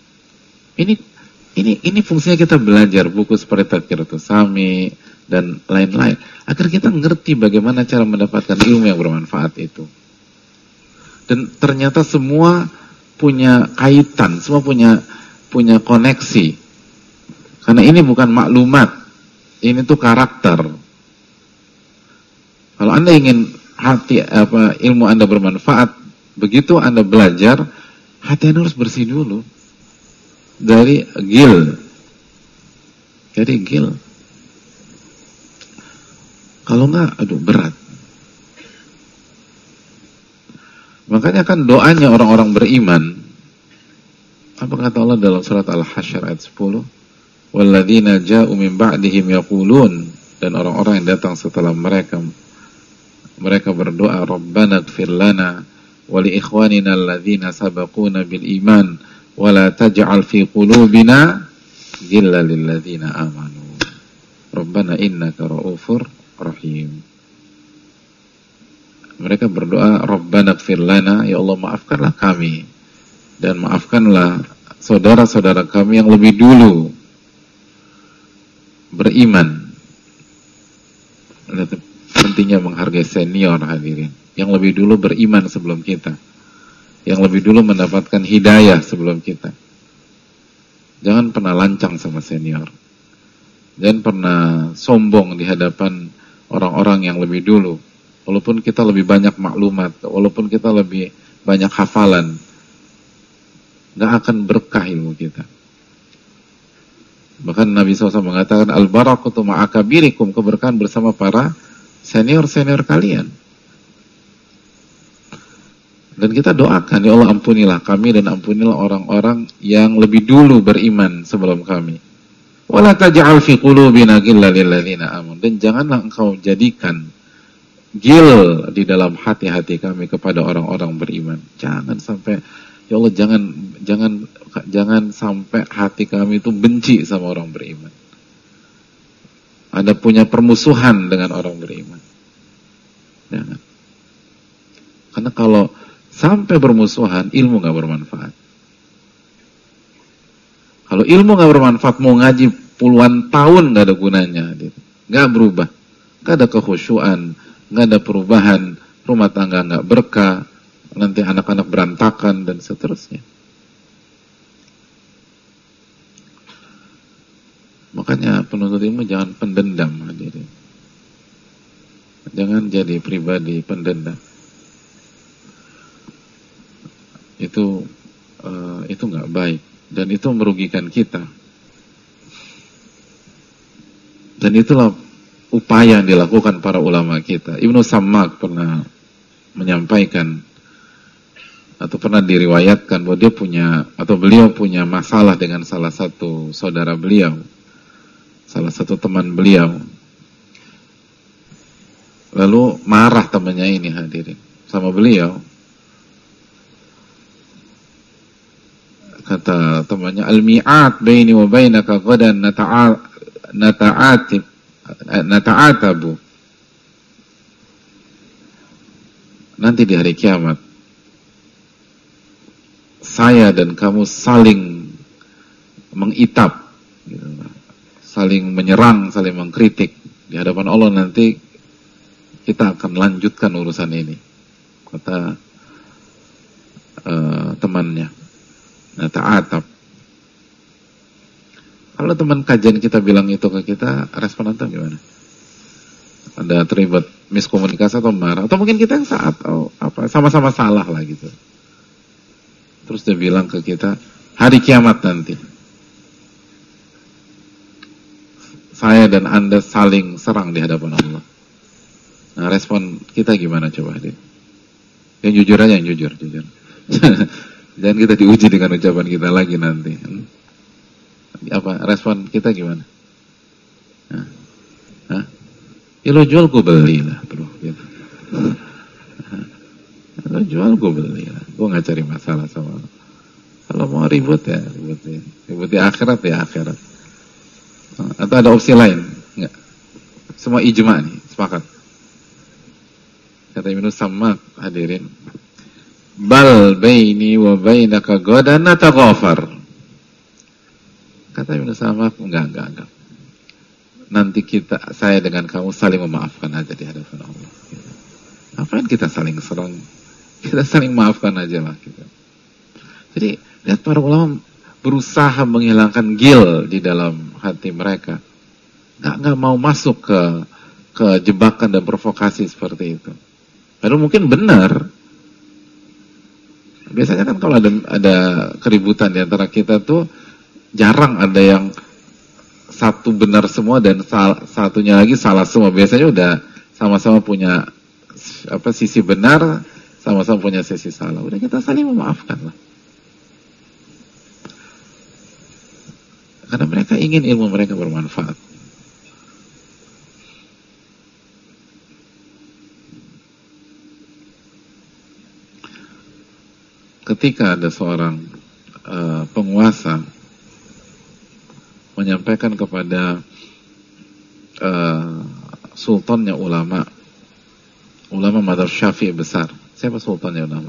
Ini fungsinya kita belajar buku seperti Tadkiratus Sami dan lain-lain, agar kita ngerti bagaimana cara mendapatkan ilmu yang bermanfaat itu. Dan ternyata semua punya kaitan, semua punya koneksi. Karena ini bukan maklumat, ini tuh karakter. Kalau Anda ingin ilmu Anda bermanfaat, begitu Anda belajar, hati Anda harus bersih dulu dari gil. Jadi gil. Kalau enggak, berat. Makanya kan doanya orang-orang beriman. Apa kata Allah dalam surat Al-Hasyr ayat 10? Walladzina ja'u min ba'dihim yaqulun, dan orang-orang yang datang setelah mereka berdoa, Rabbana ighfir lana wa li ikhwanina alladzina sabaquna bil iman wa la taj'al fi qulubina ghillan lil ladzina amanu. Rabbana innaka ra'ufur rahim. Mereka berdoa, Rabbana ighfir lana, ya Allah maafkanlah kami dan maafkanlah saudara-saudara kami yang lebih dulu beriman. Pentingnya menghargai senior hadirin, yang lebih dulu beriman sebelum kita, yang lebih dulu mendapatkan hidayah sebelum kita. Jangan pernah lancang sama senior, jangan pernah sombong di hadapan orang-orang yang lebih dulu. Walaupun kita lebih banyak maklumat, walaupun kita lebih banyak hafalan, gak akan berkah ilmu kita. Bahkan Nabi SAW mengatakan, Al-barakatu ma'akabirikum, keberkahan bersama para senior-senior kalian. Dan kita doakan, ya Allah ampunilah kami dan ampunilah orang-orang yang lebih dulu beriman sebelum kami. Wala taj'al fi qulubina ghillan lil ladzina amanu, dan janganlah engkau jadikan gil di dalam hati-hati kami kepada orang-orang beriman. Jangan sampai, ya Allah, jangan sampai hati kami itu benci sama orang beriman. Anda punya permusuhan dengan orang beriman. Jangan. Karena kalau sampai bermusuhan, ilmu gak bermanfaat. Kalau ilmu gak bermanfaat, mau ngaji puluhan tahun gak ada gunanya. Gak berubah. Gak ada kekhusyuan, gak ada perubahan, rumah tangga gak berkah, nanti anak-anak berantakan dan seterusnya. Makanya penuntut ilmu jangan pendendam hadirin. Jangan jadi pribadi pendendam. Itu nggak baik dan itu merugikan kita. Dan itulah upaya yang dilakukan para ulama kita. Ibnu Sammak pernah menyampaikan atau pernah diriwayatkan bahwa beliau punya masalah dengan salah satu saudara beliau, salah satu teman beliau. Lalu marah temannya ini hadirin sama beliau. Kata temannya, al-mi'at baini wa bainaka ghadan nata'atabu, nanti di hari kiamat saya dan kamu saling mengitab, gitu, saling menyerang, saling mengkritik di hadapan Allah. Nanti kita akan lanjutkan urusan ini, kata temannya. Nata'atab. Kalau teman kajian kita bilang itu ke kita, respon antum gimana? Ada terlibat miskomunikasi atau marah? Atau mungkin kita yang salah atau apa, sama-sama salah lah gitu. Terus dia bilang ke kita, hari kiamat nanti saya dan Anda saling serang di hadapan Allah. Nah, respon kita gimana coba, Adit? Yang jujur aja, yang jujur. Jangan kita diuji dengan ucapan kita lagi nanti. Apa respon kita gimana? Ya lo jual gue beli lah, bro. Gitu. Lo jual gue beli lah. Gue nggak cari masalah sama lo. Kalau mau ribut ya ribut di akhirat ya akhirat. Atau ada opsi lain? Enggak. Semua ijma nih, sepakat. Kata Ibnu Sammak, hadirin. Bal baini wa bainaka ghadan nataghafar. Kata Ibnu Sammak, enggak. Nanti saya dengan kamu saling memaafkan aja di hadapan Allah. Apain kita saling serang? Kita saling maafkan aja lah. Gitu. Jadi lihat para ulama berusaha menghilangkan gil di dalam hati mereka. Nggak mau masuk ke jebakan dan provokasi seperti itu. Padahal mungkin benar. Biasanya kan kalau ada keributan di antara kita tuh jarang ada yang satu benar semua dan satunya lagi salah semua. Biasanya udah sama-sama punya sisi benar, sama-sama punya sisi salah. Udah kita saling memaafkan lah. Karena mereka ingin ilmu mereka bermanfaat. Ketika ada seorang penguasa menyampaikan kepada sultannya ulama mazhab Syafi'i besar. Siapa sultannya ulama?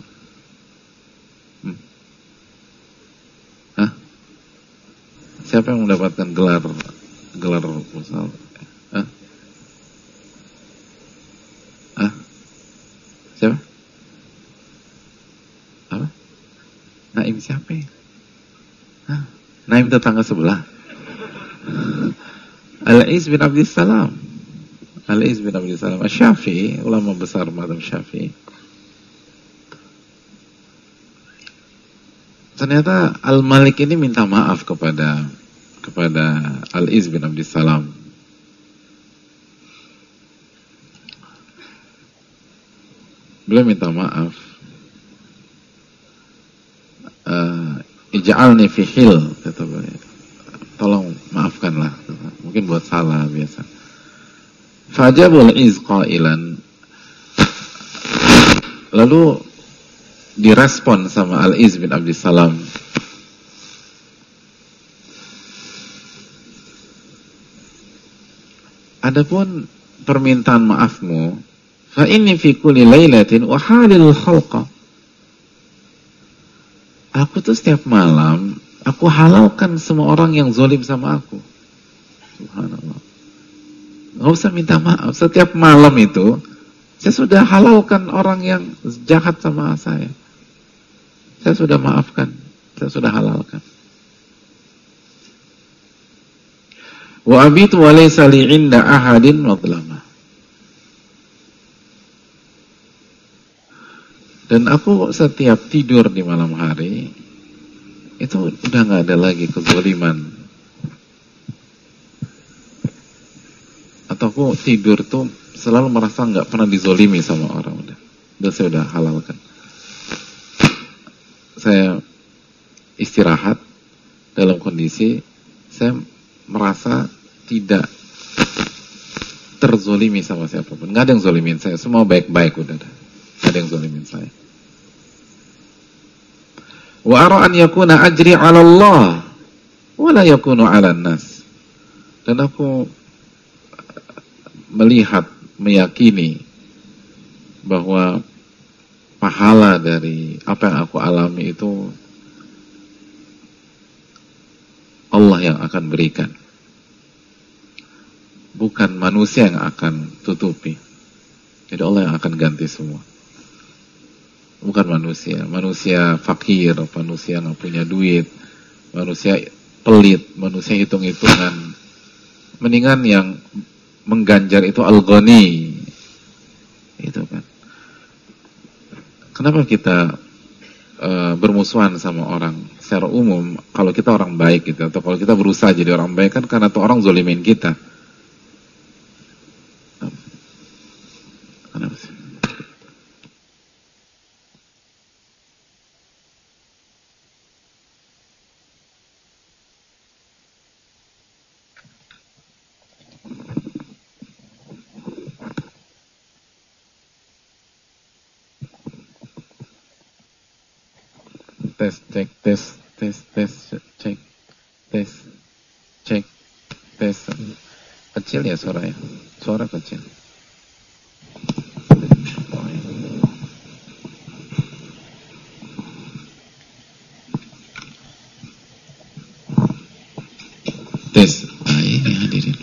Siapa yang mendapatkan gelar misal? Siapa? Apa? Naim siapa? Naim tetangga sebelah. Al-Iz bin Abdissalam. Al-Iz bin Abdissalam Asy-Syafi'i, ulama besar mazhab Syafi'i. Ternyata Al-Malik ini minta maaf kepada Al-Iz bin Abdissalam. Beliau minta maaf. Ij'alni fi hil, kata beliau. Tolong maafkanlah, mungkin buat salah biasa. Fajabul iz qailan, lalu direspon sama Al-Iz bin Abdissalam, adapun permintaan maafmu, fa inni fi kulli lailatin uhalil khalqa, aku tuh setiap malam aku halalkan semua orang yang zalim sama aku. Subhanallah. Nggak usah minta maaf. Setiap malam itu saya sudah halalkan orang yang jahat sama saya. Saya sudah maafkan. Saya sudah halalkan. Wa abitu wa laysa li 'inda ahadin madlamah. Dan aku setiap tidur di malam hari itu udah nggak ada lagi kezaliman. Atau aku tidur tuh selalu merasa nggak pernah dizolimi sama orang. Udah saya udah halalkan. Saya istirahat dalam kondisi saya merasa tidak terzolimi sama siapapun. Nggak ada yang zolimin saya. Semua baik-baik udah. Nggak ada yang zolimin saya. Wa ara an yakuna ajri 'ala Allah wa la yakunu 'ala an-nas. Dan aku melihat, meyakini bahwa pahala dari apa yang aku alami itu Allah yang akan berikan, bukan manusia yang akan tutupi. Jadi Allah yang akan ganti semua, bukan manusia. Manusia fakir, manusia nggak punya duit, manusia pelit, manusia hitung-hitungan. Mendingan yang mengganjar itu al-ghani, itu kan. Kenapa kita bermusuhan sama orang secara umum? Kalau kita orang baik gitu, atau kalau kita berusaha jadi orang baik, kan karena tuh orang zolimin kita. Kenapa sih? Tes, cek, tes, cek, tes. Kecil ya suaranya, suara kecil. Tes, ini hadirin.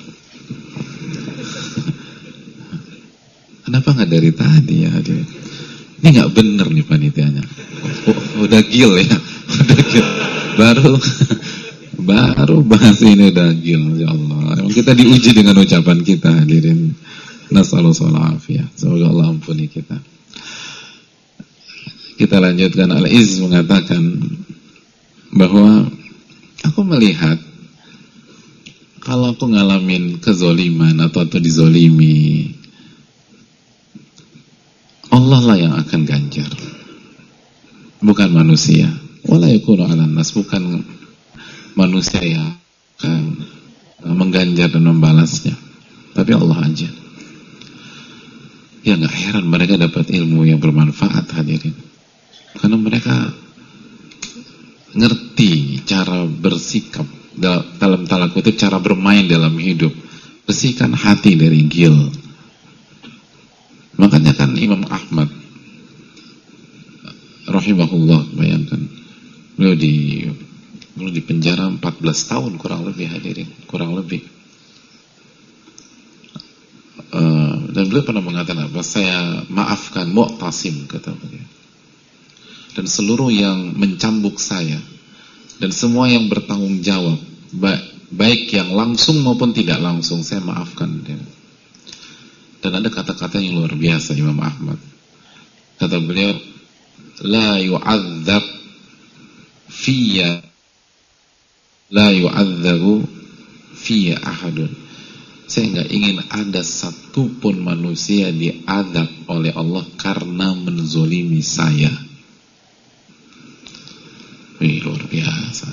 Kenapa nggak dari tadi ya hadirin? Ini nggak bener nih panitianya. Udah gil ya, udah gil. Baru bahas ini udah gil, ya Allah. Emang kita diuji dengan ucapan kita hadirin. Nasallallahu afiyah. Semoga Allah ampuni kita. Kita lanjutkan. Al-Izz mengatakan bahwa aku melihat kalau aku ngalamin kezoliman atau dizolimi, Allah lah yang akan ganjar, bukan manusia. Wala yakunu 'alan nas, bukan manusia yang akan mengganjar dan membalasnya, tapi Allah aja. Ya nggak heran mereka dapat ilmu yang bermanfaat hadirin, karena mereka ngerti cara bersikap dalam tanda kutip, cara bermain dalam hidup, bersihkan hati dari gil. Makanya kan Imam Ahmad rahimahullah, bayangkan beliau di penjara 14 tahun kurang lebih hadirin, kurang lebih. Dan beliau pernah mengatakan apa? Saya maafkan Mu'tasim, kata beliau, dan seluruh yang mencambuk saya, dan semua yang bertanggung jawab, baik yang langsung maupun tidak langsung, saya maafkan dia. Dan ada kata-kata yang luar biasa Imam Ahmad. Kata beliau, la yu'adzab fiyya, la yu'adzabu fiyya ahadun. Saya nggak ingin ada satupun manusia diazab oleh Allah karena menzolimi saya. Wih, luar biasa.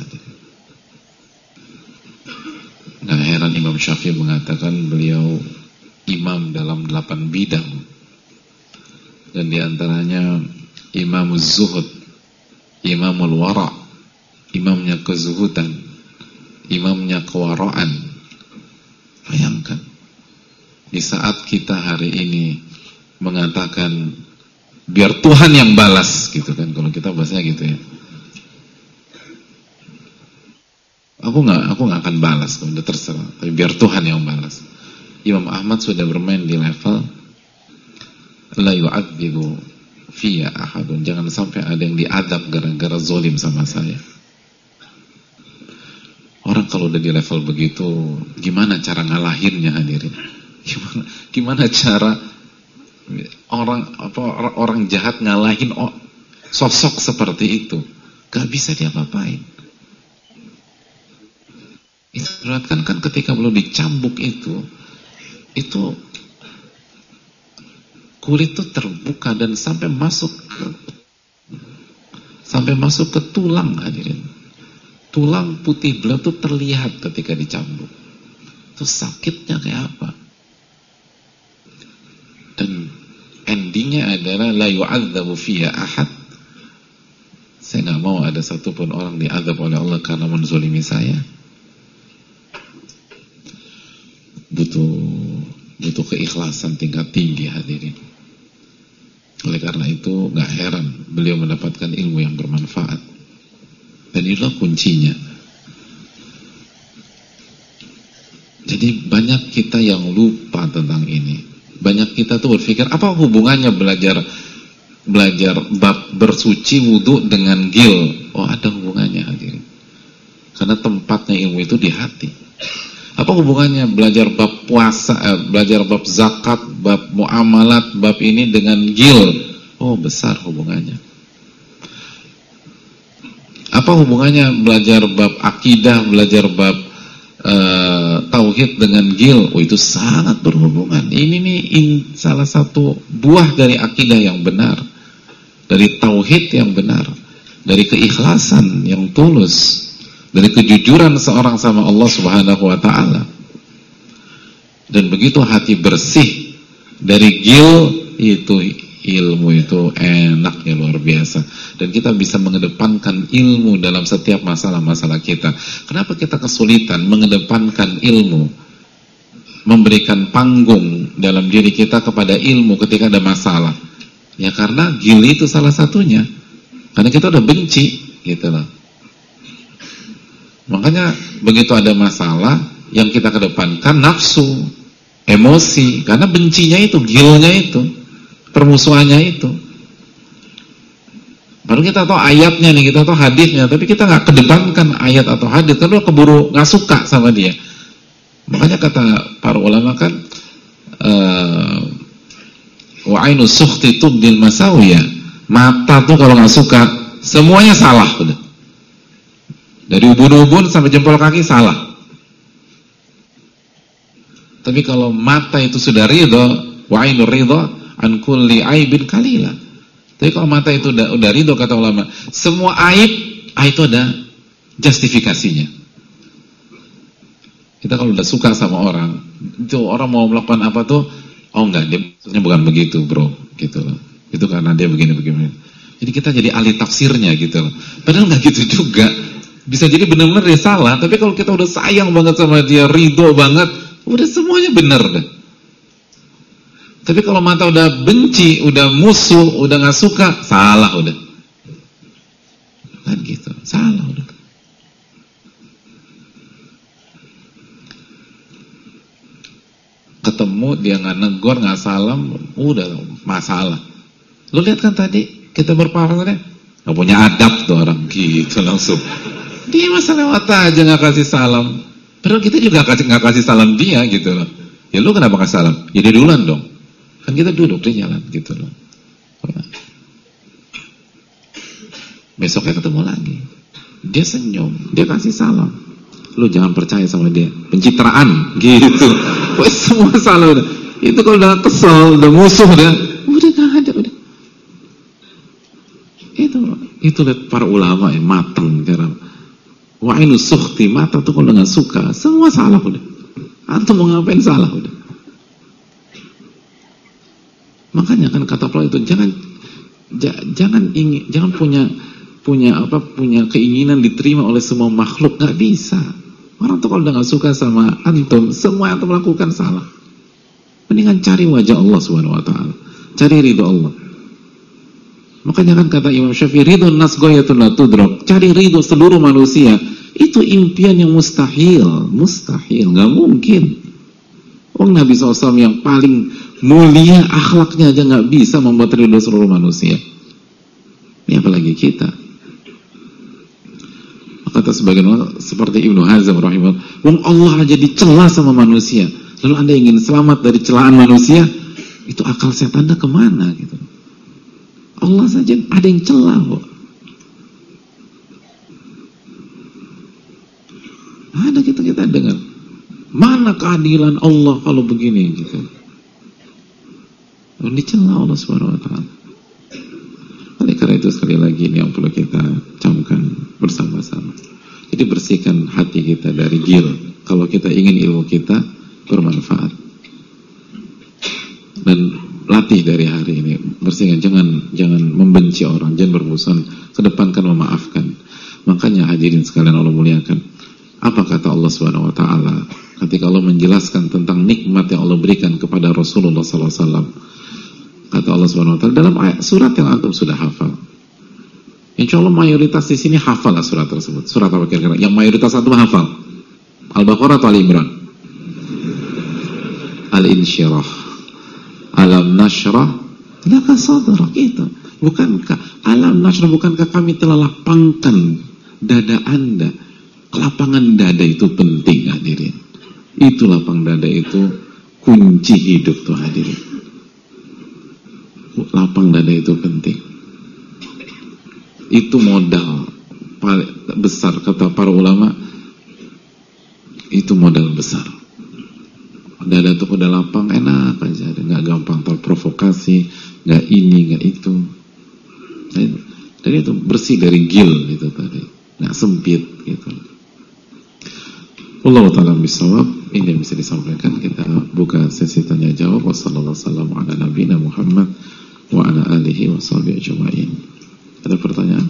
Nah, heran Imam Syafi'i mengatakan beliau imam dalam 8 bidang, dan diantaranya Imamuz Zuhud, Imamul Wara', imamnya kezuhudan, imamnya kewaraan. Bayangkan, di saat kita hari ini mengatakan biar Tuhan yang balas, gitu kan, kalau kita bahasanya gitu ya. Aku nggak akan balas, udah terserah, tapi biar Tuhan yang balas. Imam Ahmad sudah bermain di level la yu'adzibu fiyya ahadun, jangan sampai ada yang diadab gara-gara zolim sama saya. Orang kalau udah di level begitu, gimana cara ngalahinnya hadirin? Gimana cara orang jahat ngalahin sosok seperti itu? Gak bisa diapa-apain. Itu berarti kan ketika belum dicambuk itu kulit itu terbuka dan sampai masuk ke tulang hadirin. Tulang putih beliau itu terlihat ketika dicambuk. Itu sakitnya kayak apa? Dan endingnya adalah la yu'adzabu fiyya ahad. Saya nggak mau ada satupun orang diazab oleh Allah karena menzolimi saya. butuh keikhlasan tingkat tinggi hadirin. Oleh karena itu gak heran beliau mendapatkan ilmu yang bermanfaat. Dan itulah kuncinya. Jadi banyak kita yang lupa tentang ini. Banyak kita tuh berpikir apa hubungannya belajar bab bersuci wudhu dengan gil. Oh, ada hubungannya hadirin. Karena tempatnya ilmu itu di hati. Apa hubungannya belajar bab puasa, belajar bab zakat, bab muamalat, bab ini dengan gil? Oh, besar hubungannya. Apa hubungannya belajar bab akidah, belajar bab tauhid dengan gil? Oh, itu sangat berhubungan. Ini nih salah satu buah dari akidah yang benar, dari tauhid yang benar, dari keikhlasan yang tulus, dari kejujuran seorang sama Allah Subhanahu wa ta'ala. Dan begitu hati bersih dari gil, itu ilmu itu enaknya luar biasa. Dan kita bisa mengedepankan ilmu dalam setiap masalah-masalah kita. Kenapa kita kesulitan mengedepankan ilmu, memberikan panggung dalam diri kita kepada ilmu ketika ada masalah? Ya karena gil itu salah satunya. Karena kita udah benci gitu loh. Makanya begitu ada masalah, yang kita kedepankan nafsu, emosi, karena bencinya itu, gilnya itu, permusuhannya itu. Baru kita tahu ayatnya nih, kita tahu hadisnya, tapi kita nggak kedepankan ayat atau hadis, karena keburu nggak suka sama dia. Makanya kata para ulama kan, wa ainu sukhti tubdil masawiya, mata tuh kalau nggak suka semuanya salah udah. Dari ubun-ubun sampai jempol kaki salah. Tapi kalau mata itu sudah ridho, wa ainur ridho an kulli aibin kalila. Tapi kalau mata itu udah ridho, kata ulama, semua aib itu ada justifikasinya. Kita kalau udah suka sama orang, itu orang mau melakukan apa tuh, oh enggak, dia maksudnya bukan begitu bro, gitu loh. Itu karena dia begini-begini. Jadi kita jadi ahli tafsirnya gitu loh. Padahal enggak gitu juga. Bisa jadi benar-benar dia salah, tapi kalau kita udah sayang banget sama dia, ridho banget, udah semuanya benar deh. Tapi kalau mata udah benci, udah musuh, udah nggak suka, salah udah. Kan gitu, salah udah. Ketemu dia nggak negor, nggak salam, udah masalah. Lu lihat kan tadi kita berpapasan, nggak punya adab tuh orang gitu langsung. Dia masa lewat aja nggak kasih salam. Padahal kita juga nggak kasih salam dia gitu loh. Ya lu kenapa kasih salam? Jadi duluan dong. Kan kita duduk di jalan gitu loh. Besoknya ketemu lagi. Dia senyum, dia kasih salam. Lu jangan percaya sama dia. Pencitraan gitu. Wah, semua salah udah. Itu kalau udah kesel, udah musuh udah nggak ada udah. Itu lihat para ulama yang matang cara. Wa ainu sukhti, mata tuh kalau nggak suka, semua salah udah. Antum mau ngapain salah udah. Makanya kan kata Allah itu jangan punya keinginan diterima oleh semua makhluk, nggak bisa. Orang tuh kalau udah nggak suka sama antum, semua yang antum lakukan salah. Mendingan cari wajah Allah Subhanahu wa ta'ala, cari ridho Allah. Makanya kan kata Imam Syafi'i, ridho nas ghayatun la tudrak, cari ridho seluruh manusia itu impian yang mustahil, nggak mungkin. Nabi SAW yang paling mulia akhlaknya aja nggak bisa membuat ridho seluruh manusia, ini apalagi kita. Kata sebagian seperti Ibnu Hazm rahimahullah, Allah aja dicela sama manusia, lalu Anda ingin selamat dari celaan manusia, itu akal sehat Anda kemana gitu? Allah saja ada yang celah kok. Ada kita dengar. Mana keadilan Allah kalau begini gitu. Dicela Allah Subhanahu wa ta'ala. Oleh karena itu sekali lagi ini yang perlu kita camkan bersama-sama. Jadi bersihkan hati kita dari gil. Kalau kita ingin ilmu kita bermanfaat. Dan latih dari hari ini, bersihkan, jangan membenci orang, jangan bermusuhan, kedepankan memaafkan. Makanya hadirin sekalian Allah muliakan, apa kata Allah Subhanahu wa ta'ala ketika Allah menjelaskan tentang nikmat yang Allah berikan kepada Rasulullah SAW. Kata Allah Subhanahu Wa Taala dalam surat yang antum sudah hafal. Insya Allah mayoritas di sini hafal lah surat tersebut. Surat apa kira-kira? Yang mayoritas antum hafal? Al-Baqarah atau Al-Imran? Al-Insyirah. Alam nashrah laka sadrak, itu. Bukankah alam nashrah, bukankah kami telah lapangkan dada Anda? Kelapangan dada itu penting, hadirin. Itu lapang dada itu kunci hidup tuh, hadirin. Lapang dada itu penting. Itu modal paling besar, kata para ulama. Itu modal besar. Dada tuh udah lapang, enak aja, nggak gampang terprovokasi, nggak ini, nggak itu. Jadi itu bersih dari gil itu tadi, nggak sempit gitu. Allah Ta'ala bisawab. Ini yang bisa disampaikan. Kita buka sesi tanya jawab. Wassalamualaikum ala nabiyina Muhammad wa ala alihi wa sahbihi ajma'in. Ada pertanyaan?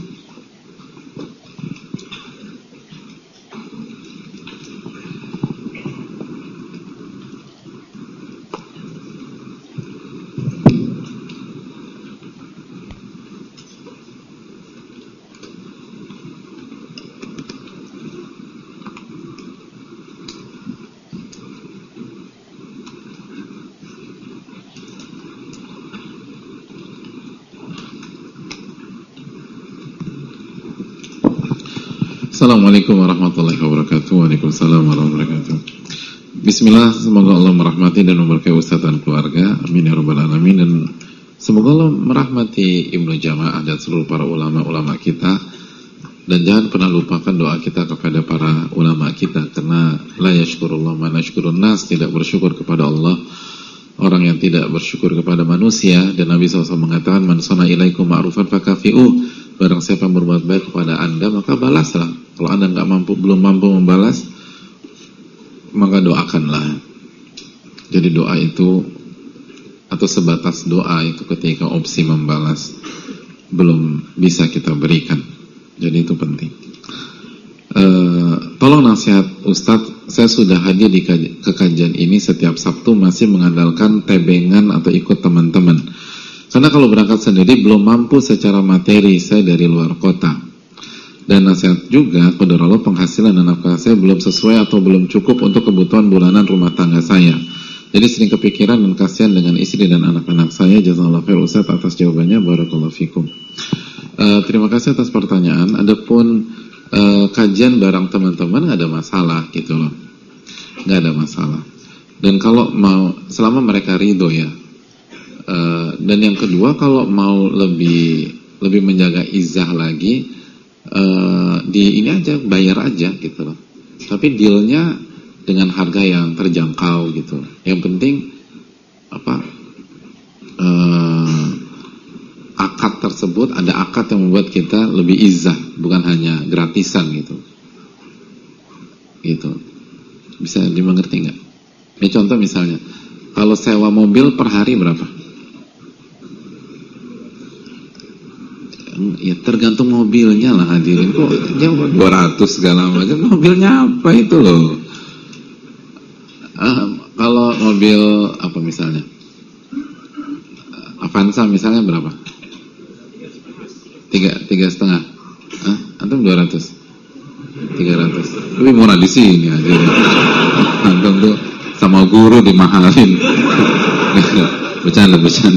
Assalamualaikum warahmatullahi wabarakatuh. Waalaikumsalam warahmatullahi wabarakatuh. Bismillah, semoga Allah merahmati dan memberkahi Ustaz dan keluarga. Amin ya rabbal alamin. Dan semoga Allah merahmati Ibnu Jamaah dan seluruh para ulama-ulama kita. Dan jangan pernah lupakan doa kita kepada para ulama kita, karena la yashkurullah man yashkurun nas, tidak bersyukur kepada Allah orang yang tidak bersyukur kepada manusia. Dan Nabi SAW mengatakan, man sana ilaikum ma'rufan fakafi'uh, barang siapa yang berbuat baik kepada Anda maka balaslah. Kalau Anda belum mampu membalas, maka doakanlah. Jadi doa itu, atau sebatas doa itu ketika opsi membalas belum bisa kita berikan. Jadi itu penting. Tolong nasihat Ustadz, saya sudah hadir di kajian ini setiap Sabtu, masih mengandalkan tebengan atau ikut teman-teman. Karena kalau berangkat sendiri belum mampu secara materi, saya dari luar kota. Dan nasihat juga, qadar Allah, penghasilan dan nafkah saya belum sesuai atau belum cukup untuk kebutuhan bulanan rumah tangga saya. Jadi sering kepikiran dan kasihan dengan istri dan anak-anak saya. Jazakallahu khair Ustaz atas jawabannya, barakallahu fikum. Terima kasih atas pertanyaan. Adapun kajian bareng teman-teman nggak ada masalah gitu loh, nggak ada masalah. Dan kalau mau, selama mereka ridho ya. Dan yang kedua, kalau mau lebih menjaga izah lagi, di ini aja, bayar aja gitu loh. Tapi dealnya dengan harga yang terjangkau gitu. Yang penting akad tersebut, ada akad yang membuat kita lebih izah, bukan hanya gratisan gitu. Gitu. Bisa dimengerti nggak? Ini contoh misalnya, kalau sewa mobil per hari berapa? Ya tergantung mobilnya lah, hadirin. Kok jauh 200 segala macam, mobilnya apa itu loh. Kalau mobil apa misalnya, Avanza misalnya berapa? 3,5. Antum 200, 300. Lebih murah di sini, hadirin. Antum tuh sama guru dimahalin. Bercanda.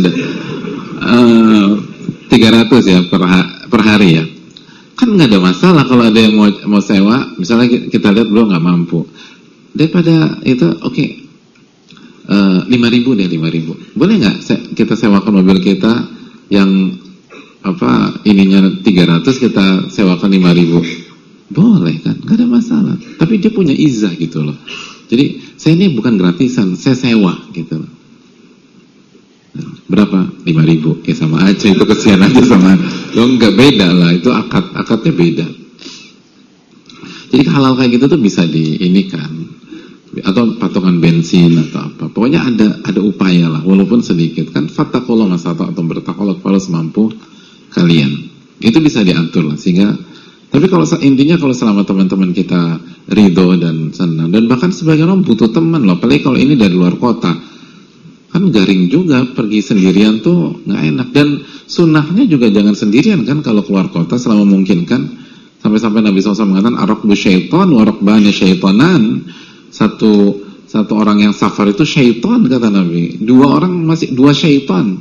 300 ya per hari ya. Kan nggak ada masalah kalau ada yang mau sewa, misalnya kita lihat belum nggak mampu. Daripada itu oke. 5.000 deh, 5.000. Boleh nggak kita sewakan mobil kita yang ininya 300, kita sewakan 5.000? Boleh kan? Nggak ada masalah. Tapi dia punya izah gitu loh. Jadi saya ini bukan gratisan, saya sewa gitu loh. Berapa? 5.000. Ya sama aja, itu kesian aja sama. Loh enggak, beda lah, itu akadnya beda. Jadi hal-hal kayak gitu tuh bisa diinikan, atau patungan bensin atau apa. Pokoknya ada upaya lah, walaupun sedikit kan. Fattaqullaha masata'tum, bertakwalah kepada semampu kalian. Itu bisa diatur lah, sehingga Tapi kalau intinya kalau selama teman-teman kita ridho dan senang, dan bahkan sebagian orang butuh teman loh, apalagi kalau ini dari luar kota, kan garing juga pergi sendirian tuh nggak enak. Dan sunnahnya juga jangan sendirian kan kalau keluar kota selama memungkinkan. Sampai-sampai Nabi SAW mengatakan arakbu syaitan warakbani syaitanan. Satu orang yang safar itu syaitan kata Nabi. 2 orang masih 2 syaitan.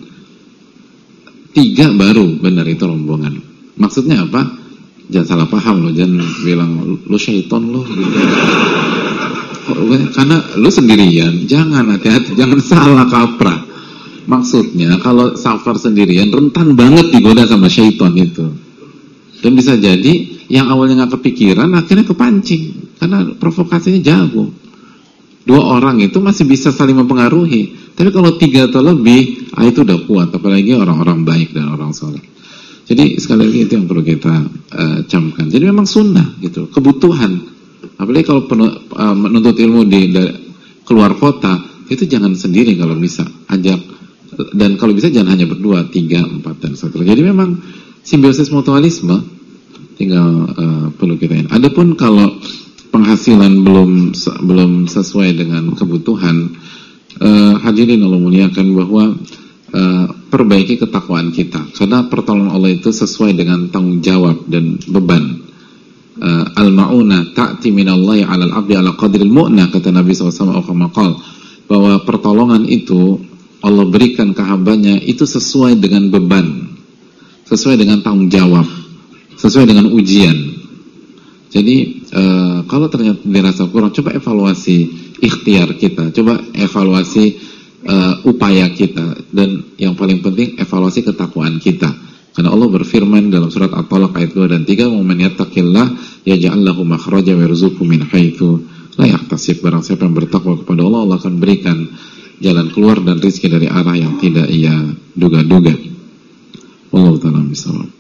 3 baru benar itu rombongan. Maksudnya apa? Jangan salah paham loh, jangan bilang lo syaitan lo gitu. Karena lo sendirian, jangan hati-hati, jangan salah kaprah. Maksudnya kalau safar sendirian rentan banget digoda sama syaitan itu. Dan bisa jadi yang awalnya nggak kepikiran akhirnya kepancing karena provokasinya jago. 2 orang itu masih bisa saling mempengaruhi. Tapi kalau 3 atau lebih, itu udah kuat. Apalagi orang-orang baik dan orang soleh. Jadi sekali lagi itu yang perlu kita camkan. Jadi memang sunnah gitu, kebutuhan. Apalagi kalau menuntut ilmu dari keluar kota, itu jangan sendiri kalau bisa. Ajak, dan kalau bisa jangan hanya berdua, 3, 4 dan 1. Jadi memang simbiosis mutualisme tinggal perlu kita ini. Adapun kalau penghasilan belum sesuai dengan kebutuhan, hadirin Allah muliakan bahwa perbaiki ketakwaan kita, karena pertolongan Allah itu sesuai dengan tanggung jawab dan beban. Al-ma'una ta'ti minallahi 'alal 'abdi 'ala qadril mu'na, kata Nabi SAW bahwa pertolongan itu Allah berikan ke hambanya itu sesuai dengan beban, sesuai dengan tanggung jawab, sesuai dengan ujian. Jadi kalau ternyata dirasa kurang, coba evaluasi ikhtiar kita, coba evaluasi upaya kita, dan yang paling penting evaluasi ketakwaan kita. Karena Allah berfirman dalam surat At-Talaq ayat 2 dan 3, "Man yattaqillah yaj'al lahu makhraja wa yarzuqhu min haitsu la yahtasib." Barang siapa yang bertakwa kepada Allah, Allah akan berikan jalan keluar dan rezeki dari arah yang tidak ia duga-duga. Wallahu ta'ala bishawab.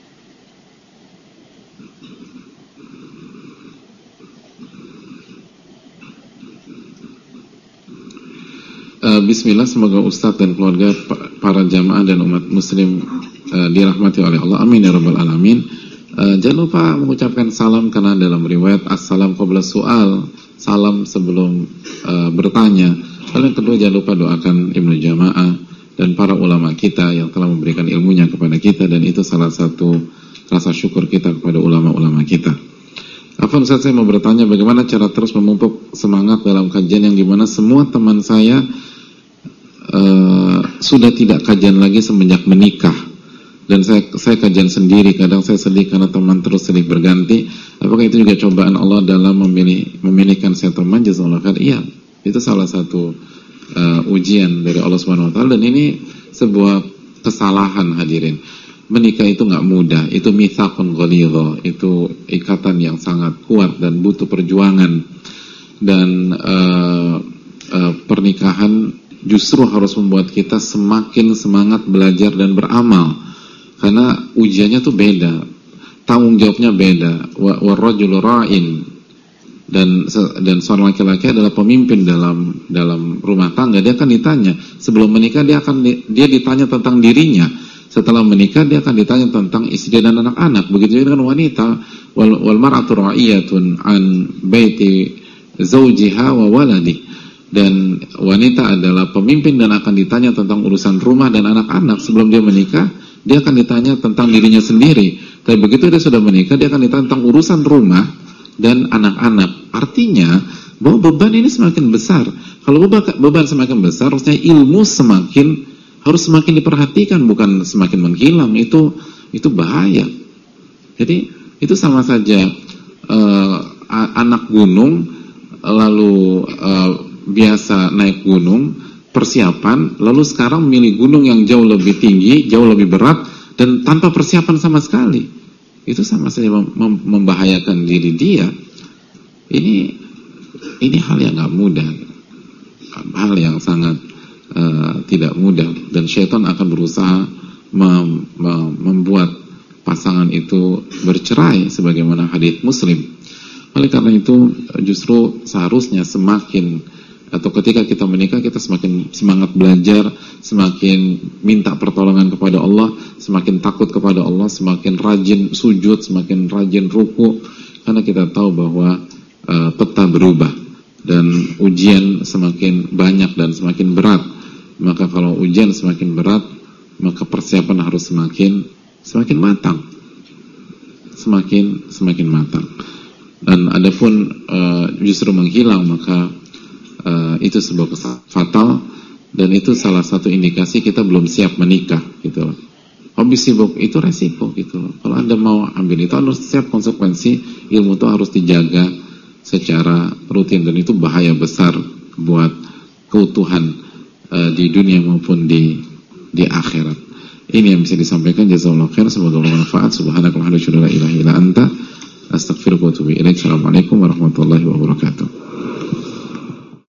Bismillah, semoga Ustadz dan keluarga, para jamaah dan umat muslim dirahmati oleh Allah, amin ya rabbal alamin. Jangan lupa mengucapkan salam, karena dalam riwayat assalam qabla su'al, salam sebelum bertanya. Lalu yang kedua, jangan lupa doakan Ibnu Jamaah dan para ulama kita yang telah memberikan ilmunya kepada kita, dan itu salah satu rasa syukur kita kepada ulama-ulama kita. Afwan Ustaz, saya mau bertanya bagaimana cara terus memupuk semangat dalam kajian yang dimana semua teman saya sudah tidak kajian lagi semenjak menikah, dan saya kajian sendiri. Kadang saya sedih karena teman terus silih berganti. Apakah itu juga cobaan Allah dalam memilihkan saya teman? Jazakallahu khair. Iya, itu salah satu ujian dari Allah Subhanahu wa taala, dan ini sebuah kesalahan hadirin. Menikah itu nggak mudah, itu mitsaqun ghalidha, itu ikatan yang sangat kuat dan butuh perjuangan. Dan pernikahan justru harus membuat kita semakin semangat belajar dan beramal, karena ujiannya tuh beda, tanggung jawabnya beda. Warrajulu ra'in, dan seorang laki-laki adalah pemimpin dalam rumah tangga. Dia akan ditanya sebelum menikah, dia ditanya tentang dirinya. Setelah menikah dia akan ditanya tentang istri dan anak-anak. Begitu juga dengan wanita, wal mar'atu ra'iyatun an baiti zawjiha wa waladi. Dan wanita adalah pemimpin dan akan ditanya tentang urusan rumah dan anak-anak. Sebelum dia menikah, dia akan ditanya tentang dirinya sendiri. Tapi begitu dia sudah menikah, dia akan ditanya tentang urusan rumah dan anak-anak. Artinya bahwa beban ini semakin besar. Kalau beban semakin besar, harusnya ilmu harus semakin diperhatikan, bukan semakin menghilang. Itu bahaya. Jadi itu sama saja anak gunung lalu biasa naik gunung, persiapan, lalu sekarang memilih gunung yang jauh lebih tinggi, jauh lebih berat, dan tanpa persiapan sama sekali. Itu sama saja membahayakan diri dia. Ini hal yang gak mudah, hal yang sangat tidak mudah, dan syaitan akan berusaha membuat pasangan itu bercerai sebagaimana hadits Muslim. Oleh karena itu justru seharusnya semakin atau ketika kita menikah kita semakin semangat belajar, semakin minta pertolongan kepada Allah, semakin takut kepada Allah, semakin rajin sujud, semakin rajin ruku, karena kita tahu bahwa peta berubah dan ujian semakin banyak dan semakin berat. Maka kalau ujian semakin berat, maka persiapan harus semakin matang, semakin matang. Dan adapun justru menghilang, maka itu sebuah kesalahan fatal, dan itu salah satu indikasi kita belum siap menikah gitu loh. Hobi sibuk itu resiko gitu loh. Kalau Anda mau ambil itu harus siap konsekuensi, ilmu itu harus dijaga secara rutin, dan itu bahaya besar buat keutuhan di dunia maupun di akhirat. Ini yang bisa disampaikan. Jazakallahu khair, semoga bermanfaat. Subhanakallahumma wa bihamdika, la ilaha illa anta, astaghfiruka wa atubu ilaik. Assalamualaikum warahmatullahi wabarakatuh.